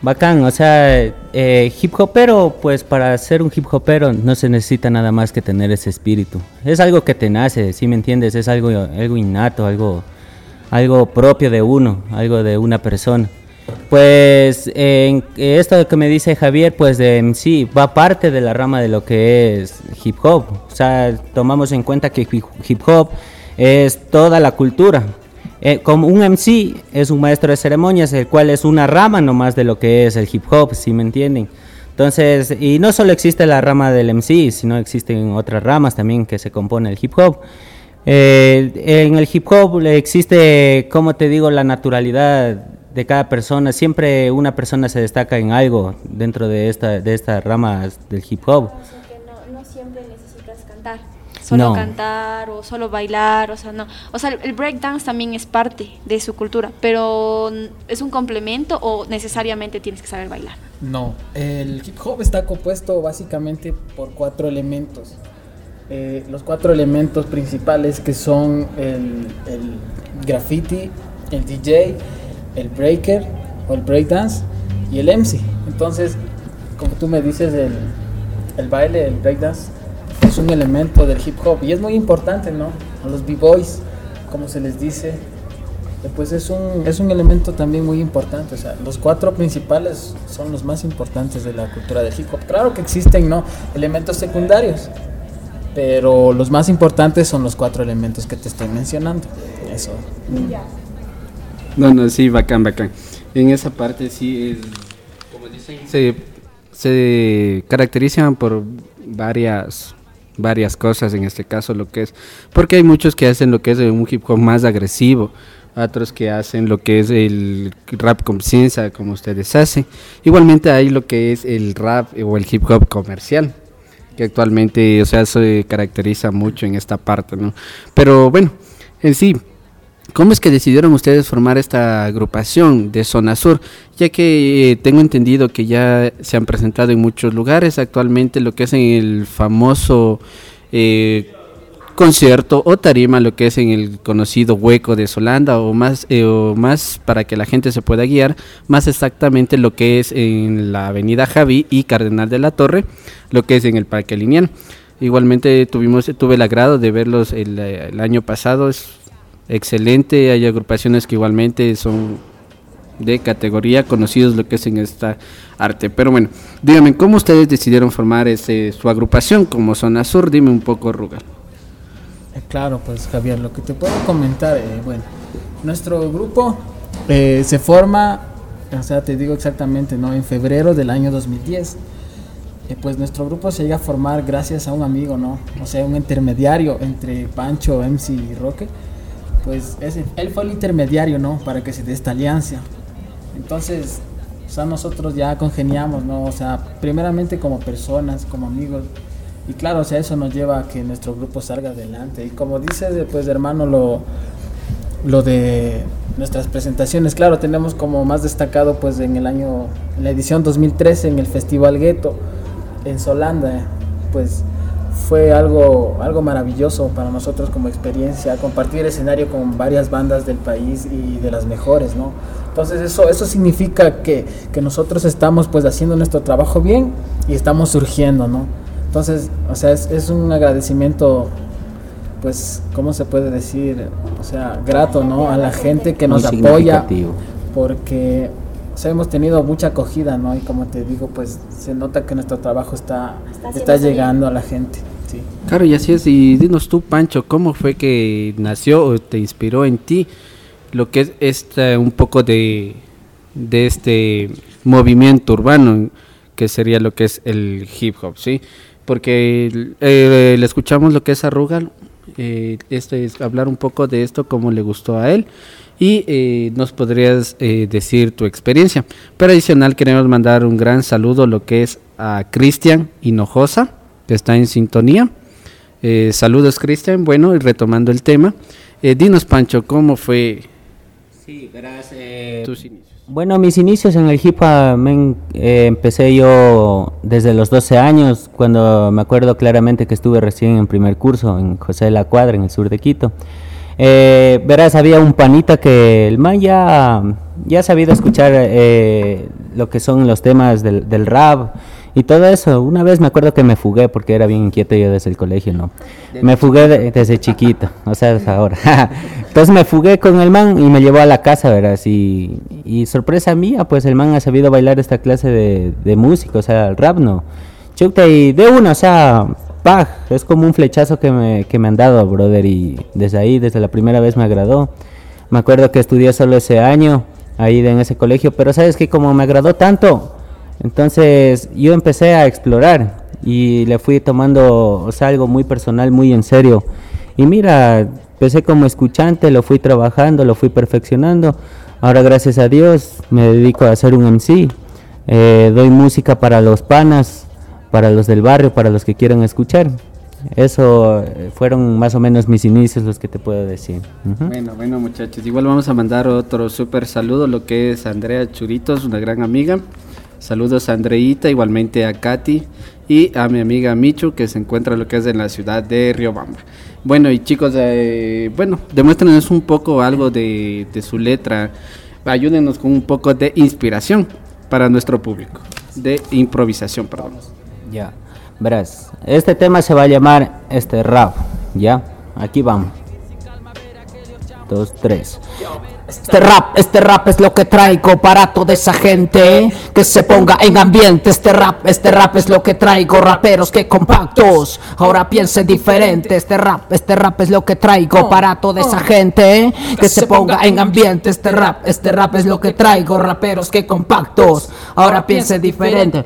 Bacán, o sea, hip hopero, pues para ser un hip hopero no se necesita nada más que tener ese espíritu. Es algo que te nace, ¿sí me entiendes? Es algo innato, algo propio de uno, algo de una persona. Pues en esto que me dice Javier, pues de MC va parte de la rama de lo que es hip hop. O sea, tomamos en cuenta que hip hop es toda la cultura. Como un MC es un maestro de ceremonias, el cual es una rama nomás de lo que es el hip hop, ¿sí me entienden? Entonces, y no solo existe la rama del MC, sino existen otras ramas también que se compone el hip hop. En el hip hop existe, como te digo, la naturalidad de cada persona. Siempre una persona se destaca en algo dentro de estas ramas del hip hop. No siempre necesitas cantar. Solo cantar o solo bailar, o sea, no. O sea, el breakdance también es parte de su cultura, pero ¿es un complemento o necesariamente tienes que saber bailar? No, el hip hop está compuesto básicamente por 4 elementos. Los 4 elementos principales que son el graffiti, el DJ, el breaker o el breakdance y el MC. Entonces, como tú me dices, el baile, el breakdance es un elemento del hip hop y es muy importante, ¿no? A los b-boys, como se les dice, pues es un elemento también muy importante. O sea, los 4 principales son los más importantes de la cultura del hip hop. Claro que existen, ¿no?, elementos secundarios, pero los más importantes son los 4 elementos que te estoy mencionando. Eso. No, sí, bacán. En esa parte sí, como dicen, se caracterizan por varias cosas, en este caso lo que es, porque hay muchos que hacen lo que es un hip hop más agresivo, otros que hacen lo que es el rap conciencia, como ustedes hacen. Igualmente hay lo que es el rap o el hip hop comercial, que actualmente, o sea, se caracteriza mucho en esta parte, ¿no? Pero bueno, en sí, ¿cómo es que decidieron ustedes formar esta agrupación de Zona Sur? Ya que tengo entendido que ya se han presentado en muchos lugares actualmente, lo que es en el famoso concierto o tarima, lo que es en el conocido Hueco de Solanda, o más para que la gente se pueda guiar, más exactamente lo que es en la avenida Javí y Cardenal de la Torre, lo que es en el Parque Lineal. Igualmente tuve el agrado de verlos el año pasado. Es excelente, hay agrupaciones que igualmente son de categoría, conocidos lo que es en esta arte. Pero bueno, díganme, ¿cómo ustedes decidieron formar su agrupación como Zona Sur? Dime un poco, Rugal. Claro, pues Javier, lo que te puedo comentar, bueno, nuestro grupo se forma, o sea, te digo exactamente, ¿no?, en febrero del año 2010. Pues nuestro grupo se llega a formar gracias a un amigo, ¿no? O sea, un intermediario entre Pancho, MC y Roque. Pues él fue el intermediario, ¿no?, para que se dé esta alianza. Entonces, o sea, nosotros ya congeniamos, ¿no? O sea, primeramente como personas, como amigos. Y claro, o sea, eso nos lleva a que nuestro grupo salga adelante. Y como dices, pues hermano, lo de nuestras presentaciones, claro, tenemos como más destacado pues en la edición 2013 en el Festival Gueto en Solanda, pues fue algo maravilloso para nosotros como experiencia, compartir escenario con varias bandas del país y de las mejores, ¿no? Entonces eso significa que nosotros estamos pues haciendo nuestro trabajo bien y estamos surgiendo, ¿no? Entonces, o sea, es un agradecimiento, pues, ¿cómo se puede decir? O sea, grato, ¿no?, a la gente que nos apoya, porque, o sea, hemos tenido mucha acogida, ¿no? Y como te digo, pues, se nota que nuestro trabajo está llegando a la gente, sí. Claro, y así es. Y dinos tú, Pancho, ¿cómo fue que nació o te inspiró en ti lo que es un poco de este movimiento urbano, que sería lo que es el hip hop, ¿sí? Porque le escuchamos lo que es a Rugal, es hablar un poco de esto, cómo le gustó a él, y nos podrías decir tu experiencia. Pero adicional queremos mandar un gran saludo lo que es a Cristian Hinojosa, que está en sintonía. Saludos, Cristian. Bueno, y retomando el tema, dinos, Pancho, ¿cómo fue tus inicios? Bueno, mis inicios en el hip hop empecé yo desde los 12 años, cuando me acuerdo claramente que estuve recién en primer curso en José de la Cuadra, en el sur de Quito. Verás, había un panita que el man ya ha sabido escuchar lo que son los temas del rap y todo eso. Una vez me acuerdo que me fugué porque era bien inquieto yo desde el colegio, ¿no? Me fugué desde chiquito, o sea, desde ahora. Entonces me fugué con el man y me llevó a la casa, verás, y sorpresa mía, pues el man ha sabido bailar esta clase de música, o sea, el rap, ¿no? Chuta, y de una, o sea, ¡pah! Es como un flechazo que me han dado, brother, y desde ahí, desde la primera vez me agradó. Me acuerdo que estudié solo ese año ahí en ese colegio, pero sabes que como me agradó tanto, entonces yo empecé a explorar y le fui tomando, o sea, algo muy personal, muy en serio. Y mira, empecé como escuchante, lo fui trabajando, lo fui perfeccionando. Ahora, gracias a Dios, me dedico a ser un MC. Doy música para los panas, para los del barrio, para los que quieran escuchar. Eso fueron más o menos mis inicios, los que te puedo decir. Bueno muchachos, igual vamos a mandar otro súper saludo, lo que es Andrea Churitos, una gran amiga. Saludos a Andreita, igualmente a Katy y a mi amiga Michu, que se encuentra lo que es en la ciudad de Riobamba. Bueno, y chicos, demuéstrenos un poco algo de su letra, ayúdenos con un poco de inspiración para nuestro público, de improvisación, perdón. Ya, verás, este tema se va a llamar rap, ¿ya? Aquí vamos. 2, 3. Este rap es lo que traigo para toda esa gente que se ponga en ambiente. Este rap es lo que traigo, raperos que compactos, ahora piensen diferente. Este rap es lo que traigo para toda esa gente que se ponga en ambiente. Este rap es lo que traigo, raperos que compactos, ahora piensen diferente.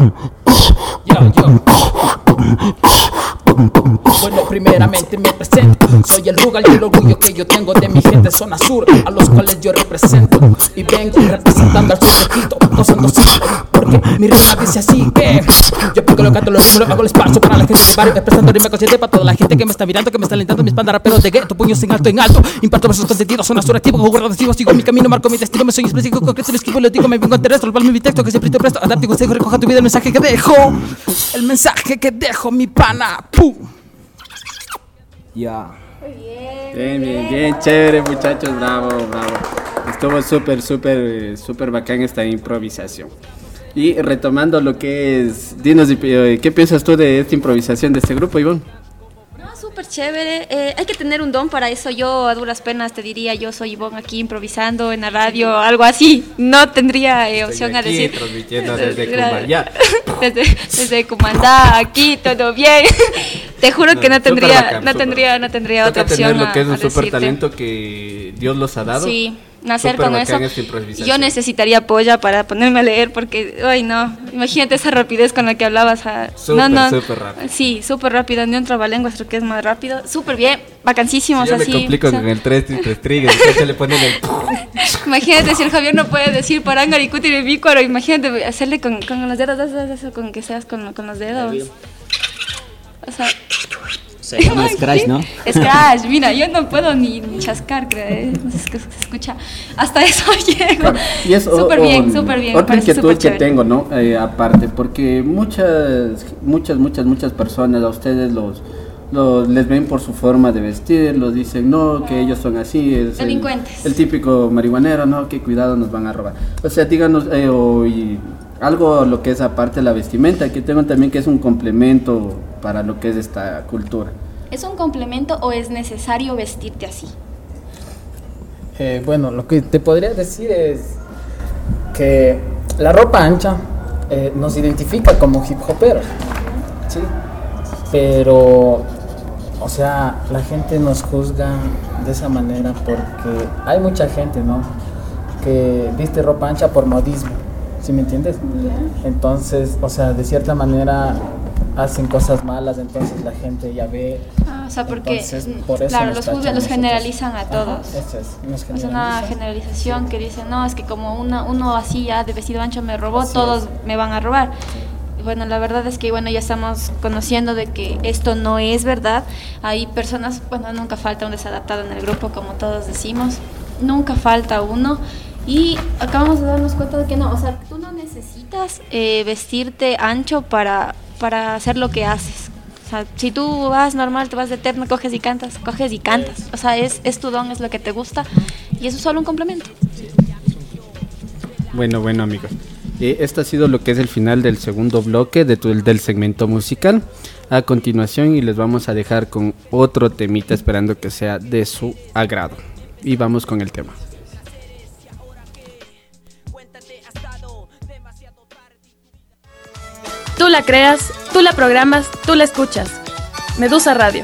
Bueno, primeramente me presento. Soy el Rugal y el orgullo que yo tengo de mi gente zona sur, a los cuales yo represento. Y vengo representando al sur de Quito, gozando siempre, porque mi rima dice así que yo pico lo canto, lo rimo, lo hago el esparzo para la gente del barrio, expresando rima consciente para toda la gente que me está mirando, que me está alentando. Mis bandas raperos de gueto, puños en alto, imparto versos con sentido, zona sur activo, juego adhesivo, sigo mi camino, marco mi destino, me soy expresivo, concreto, lo esquivo, lo digo, me vengo a terrestre, palme mi texto, que siempre te presto, adapte, consejo, recoja tu vida, el mensaje que dejo, mi pana, ¡pum! Ya. Bien, chévere muchachos, bravo. Estuvo súper bacán esta improvisación. Y retomando lo que es, dinos, ¿qué piensas tú de esta improvisación de este grupo, Ivonne? No, súper chévere, hay que tener un don para eso. Yo a duras penas te diría, yo soy Ivonne aquí improvisando en la radio, algo así. No tendría opción a decir. Transmitiendo desde Cumbaya. Desde Cumandá, aquí todo bien. Te juro que no tendría otra opción. Tener lo que es un súper talento que Dios los ha dado. Sí, nacer con eso. Yo necesitaría polla para ponerme a leer porque, ay no, imagínate esa rapidez con la que hablabas. Súper rápido. Sí, súper rápido, ni un trabalenguas, creo que es más rápido. Súper bien, vacancísimos sí, yo así. me complico con el 3 trigger, se le ponen el... Imagínate si el Javier no puede decir parangaricuti y bícuaro, imagínate hacerle con los dedos, eso, con que seas con los dedos. O sea, se llama Scratch, ¿no? Scratch, mira, yo no puedo ni chascar, creo, se escucha. Hasta eso llego. Y es súper bien. Otra inquietud que tengo, ¿no? Aparte, porque muchas personas a ustedes les ven por su forma de vestir, los dicen, no, que ellos son así. Es delincuentes. El típico marihuanero, no, que cuidado, nos van a robar. O sea, díganos, algo lo que es aparte de la vestimenta, que tengo también que es un complemento para lo que es esta cultura. ¿Es un complemento o es necesario vestirte así? Bueno, lo que te podría decir es que la ropa ancha nos identifica como hip hoperos, ¿sí? Pero, o sea, la gente nos juzga de esa manera porque hay mucha gente, ¿no?, que viste ropa ancha por modismo. ¿Sí me entiendes? Entonces, o sea, de cierta manera hacen cosas malas, entonces la gente ya ve. O sea, porque entonces, por eso claro, los generalizan a todos. Es una generalización que dicen, no, es que como uno así ya de vestido ancho me robó, así todos me van a robar. Sí. Bueno, la verdad es que ya estamos conociendo de que esto no es verdad. Hay personas, nunca falta un desadaptado en el grupo, como todos decimos. Nunca falta uno. Y acabamos de darnos cuenta de que no, o sea, tú no necesitas vestirte ancho para hacer lo que haces. sea, si tú vas normal, te vas de terno, coges y cantas. O sea, es tu don, es lo que te gusta y eso es solo un complemento. Bueno, amigos. Esto ha sido lo que es el final del segundo bloque del segmento musical. A continuación, y les vamos a dejar con otro temita esperando que sea de su agrado. Y vamos con el tema. Tú la creas, tú la programas, tú la escuchas. Medusa Radio.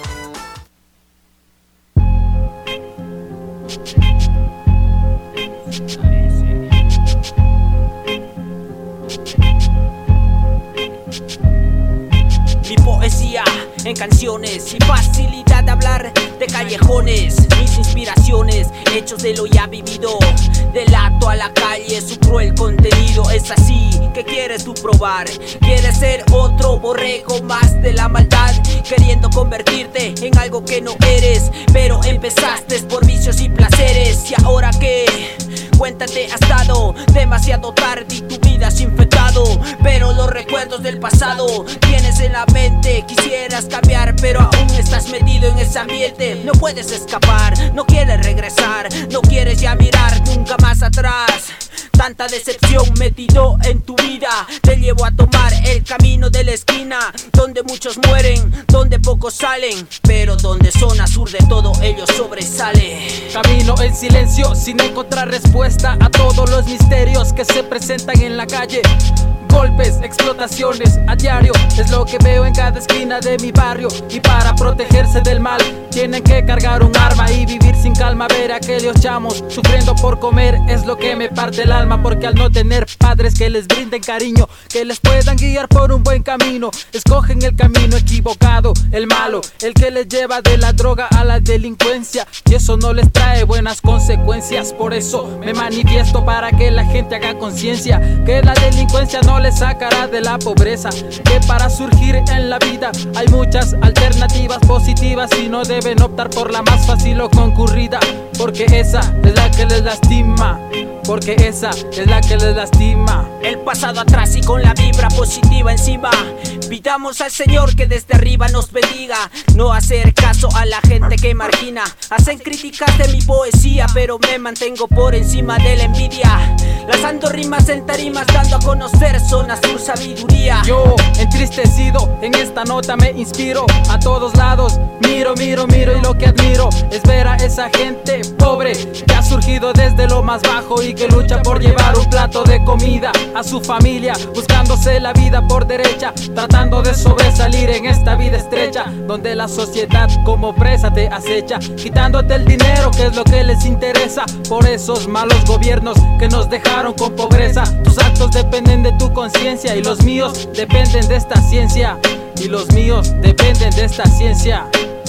Mi poesía en canciones y facilidad de hablar de callejones. Mis inspiraciones, hechos de lo ya vivido. Delato a la calle su cruel contenido. Es así que quieres tú probar. Quieres ser otro borrego más de la maldad, queriendo convertirte en algo que no eres. Pero empezaste por vicios y placeres. ¿Y ahora qué? Cuéntate, has estado demasiado tarde y tu vida has infectado. Pero los recuerdos del pasado tienes en la mente. Quisieras cambiar, pero aún estás metido en ese ambiente. No puedes escapar, no quieres regresar, no quieres ya mirar nunca más atrás. Tanta decepción metido en tu vida te llevó a tomar el camino de la esquina, donde muchos mueren, donde pocos salen, pero donde zona sur de todo ello sobresale. Camino en silencio sin encontrar respuesta a todos los misterios que se presentan en la calle. Golpes, explotaciones a diario es lo que veo en cada esquina de mi barrio. Y para protegerse del mal tienen que cargar un arma y vivir sin calma. Ver a aquellos chamos sufriendo por comer es lo que me parte el alma. Porque al no tener padres que les brinden cariño, que les puedan guiar por un buen camino, escogen el camino equivocado, el malo, el que les lleva de la droga a la delincuencia. Y eso no les trae buenas consecuencias. Por eso me manifiesto para que la gente haga conciencia, que la delincuencia no les sacará de la pobreza, que para surgir en la vida hay muchas alternativas positivas y no deben optar por la más fácil o concurrida, porque esa es la que les lastima, porque esa es la que les lastima. El pasado atrás y con la vibra positiva encima, pidamos al Señor que desde arriba nos bendiga. No hacer caso a la gente que margina. Hacen críticas de mi poesía, pero me mantengo por encima de la envidia, lanzando rimas en tarimas, dando a conocer zona sur sabiduría. Yo, entristecido, en esta nota me inspiro. A todos lados, miro y lo que admiro es ver a esa gente pobre que ha surgido desde lo más bajo y que lucha por llevar un plato de comida a su familia, buscándose la vida por derecha, tratando de sobresalir en esta vida estrecha, donde la sociedad como presa te acecha, quitándote el dinero que es lo que les interesa, por esos malos gobiernos que nos dejaron con pobreza. Tus actos dependen de tu conciencia y los míos dependen de esta ciencia, y los míos dependen de esta ciencia,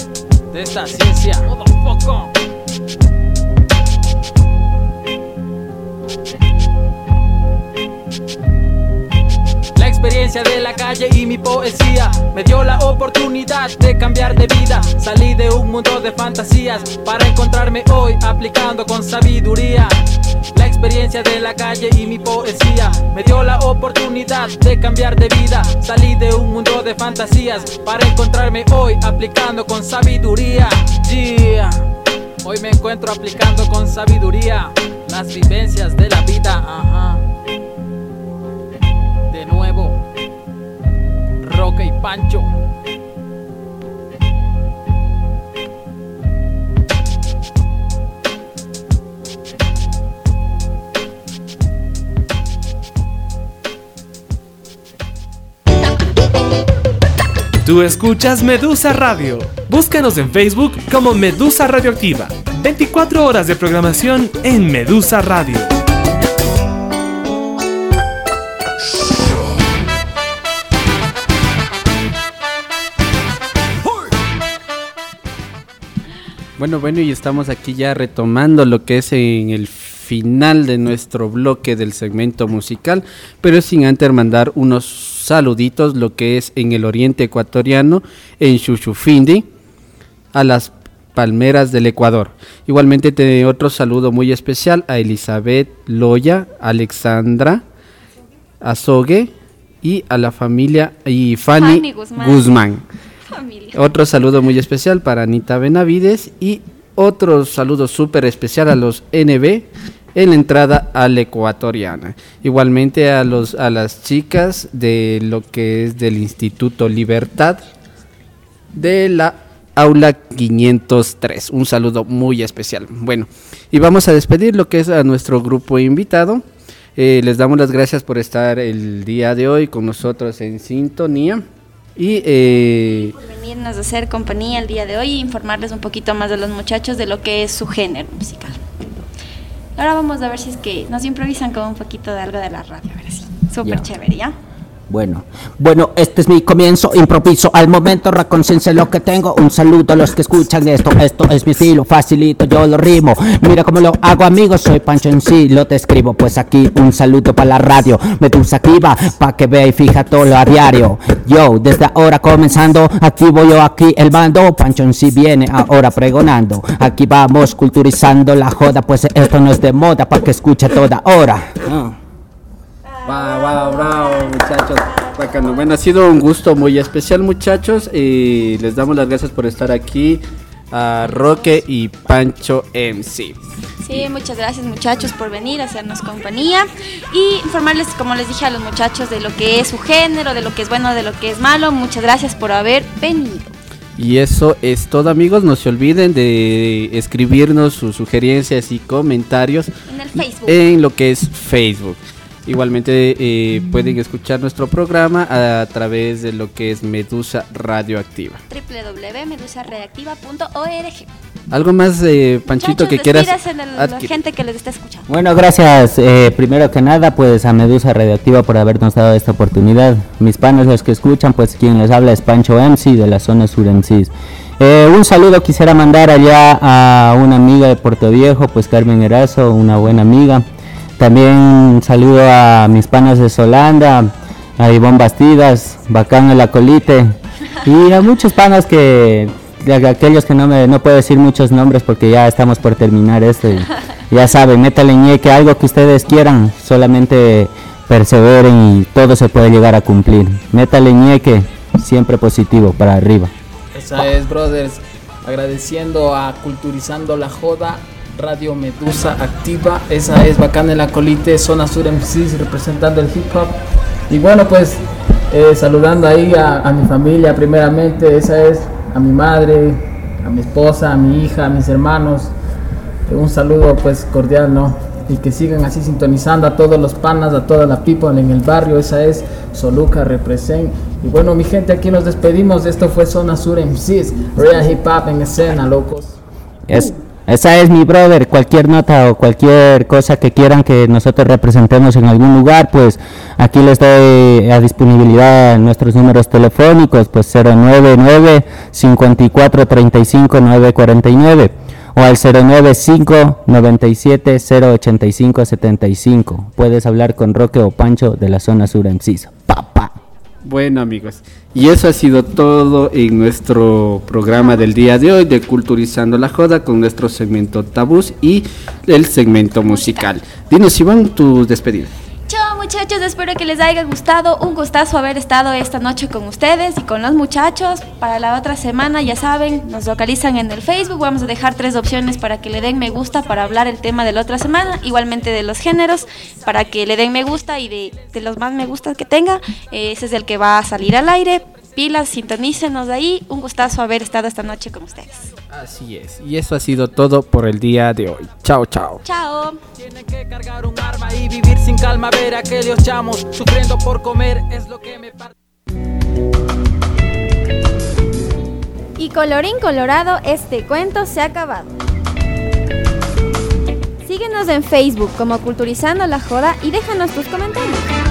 de esta ciencia. La experiencia de la calle y mi poesía me dio la oportunidad de cambiar de vida. Salí de un mundo de fantasías para encontrarme hoy aplicando con sabiduría. La experiencia de la calle y mi poesía me dio la oportunidad de cambiar de vida. Salí de un mundo de fantasías para encontrarme hoy aplicando con sabiduría. Yeah. Hoy me encuentro aplicando con sabiduría las vivencias de la vida. Ajá. De nuevo, Roque y Pancho. Tú escuchas Medusa Radio. Búscanos en Facebook como Medusa Radioactiva. 24 horas de programación en Medusa Radio. Bueno, y estamos aquí ya retomando lo que es en el final de nuestro bloque del segmento musical, pero sin antes mandar unos saluditos, lo que es en el oriente ecuatoriano, en Chuchufindi, a las palmeras del Ecuador. Igualmente otro saludo muy especial a Elizabeth Loya, Alexandra Azogue y a la familia y Fanny Guzmán. Otro saludo muy especial para Anita Benavides y otro saludo súper especial a los NB en la entrada a la Ecuatoriana. Igualmente a las chicas de lo que es del Instituto Libertad de la Aula 503. Un saludo muy especial. Bueno, y vamos a despedir lo que es a nuestro grupo invitado. Les damos las gracias por estar el día de hoy con nosotros en sintonía. Y por venirnos a hacer compañía el día de hoy e informarles un poquito más de los muchachos de lo que es su género musical. Ahora vamos a ver si es que nos improvisan con un poquito de algo de la radio, a ver si. Súper chévere, ¿ya? Bueno, este es mi comienzo, improviso al momento, reconciencia lo que tengo, un saludo a los que escuchan esto es mi estilo, facilito, yo lo rimo, mira cómo lo hago amigos, soy Pancho en sí, lo te escribo, pues aquí un saludo para la radio, Medusa activa, pa' que vea y fija todo lo a diario, yo, desde ahora comenzando, activo yo aquí el bando, Pancho en sí viene ahora pregonando, aquí vamos culturizando la joda, pues esto no es de moda, pa' que escuche toda hora. Bravo, muchachos. Bacano. Bueno, ha sido un gusto muy especial, muchachos. Les damos las gracias por estar aquí a Roque y Pancho MC. Sí, muchas gracias, muchachos, por venir a hacernos compañía y informarles, como les dije a los muchachos, de lo que es su género, de lo que es bueno, de lo que es malo. Muchas gracias por haber venido. Y eso es todo, amigos. No se olviden de escribirnos sus sugerencias y comentarios en el Facebook, en lo que es Facebook. Igualmente pueden escuchar nuestro programa a través de lo que es Medusa Radioactiva. www.medusaradioactiva.org. ¿Algo más, Panchito, que quieras a la gente que les está escuchando? Bueno, gracias primero que nada pues a Medusa Radioactiva por habernos dado esta oportunidad. Mis panos, los que escuchan, pues quien les habla es Pancho MC de la zona sur MCs. Un saludo quisiera mandar allá a una amiga de Puerto Viejo, pues Carmen Erazo, una buena amiga. También un saludo a mis panas de Solanda, a Ivonne Bastidas, Bacán en la Colite y a muchos panas que, aquellos que no puedo decir muchos nombres porque ya estamos por terminar esto. Ya saben, métale ñeque, algo que ustedes quieran, solamente perseveren y todo se puede llegar a cumplir. Métale ñeque, siempre positivo, para arriba. Esa es, brothers, agradeciendo a Culturizando la Joda, Radio Medusa Activa, esa es Bacán en la Colite, Zona Sur MCs representando el hip hop. Y bueno, pues saludando ahí a mi familia primeramente, esa es a mi madre, a mi esposa, a mi hija, a mis hermanos. Un saludo pues cordial, ¿no? Y que sigan así sintonizando a todos los panas, a toda la people en el barrio, esa es Soluca Represent. Y bueno, mi gente, aquí nos despedimos, esto fue Zona Sur MCs, Real Hip Hop en escena, locos. Esa es mi brother, cualquier nota o cualquier cosa que quieran que nosotros representemos en algún lugar, pues aquí les doy a disponibilidad nuestros números telefónicos, pues 099-5435-949 o al 095-97-085-75. Puedes hablar con Roque o Pancho de la zona sur MCs. Papá. Bueno, amigos, y eso ha sido todo en nuestro programa del día de hoy de Culturizando la Joda con nuestro segmento Tabús y el segmento musical. Dinos, Iván, tu despedida. Chao, muchachos, espero que les haya gustado. Un gustazo haber estado esta noche con ustedes y con los muchachos. Para la otra semana, ya saben, nos localizan en el Facebook. Vamos a dejar 3 opciones para que le den me gusta para hablar el tema de la otra semana. Igualmente de los géneros, para que le den me gusta y de los más me gustas que tenga. Ese es el que va a salir al aire. Pilas, sintonícenos ahí. Un gustazo haber estado esta noche con ustedes. Así es, y eso ha sido todo por el día de hoy. Chao, chao. Chao. Tienen que cargar un arma y vivir sin calma, ver a aquellos chamos sufriendo por comer es lo que me parte. Y colorín colorado, este cuento se ha acabado. Síguenos en Facebook como Culturizando la Joda y déjanos tus comentarios.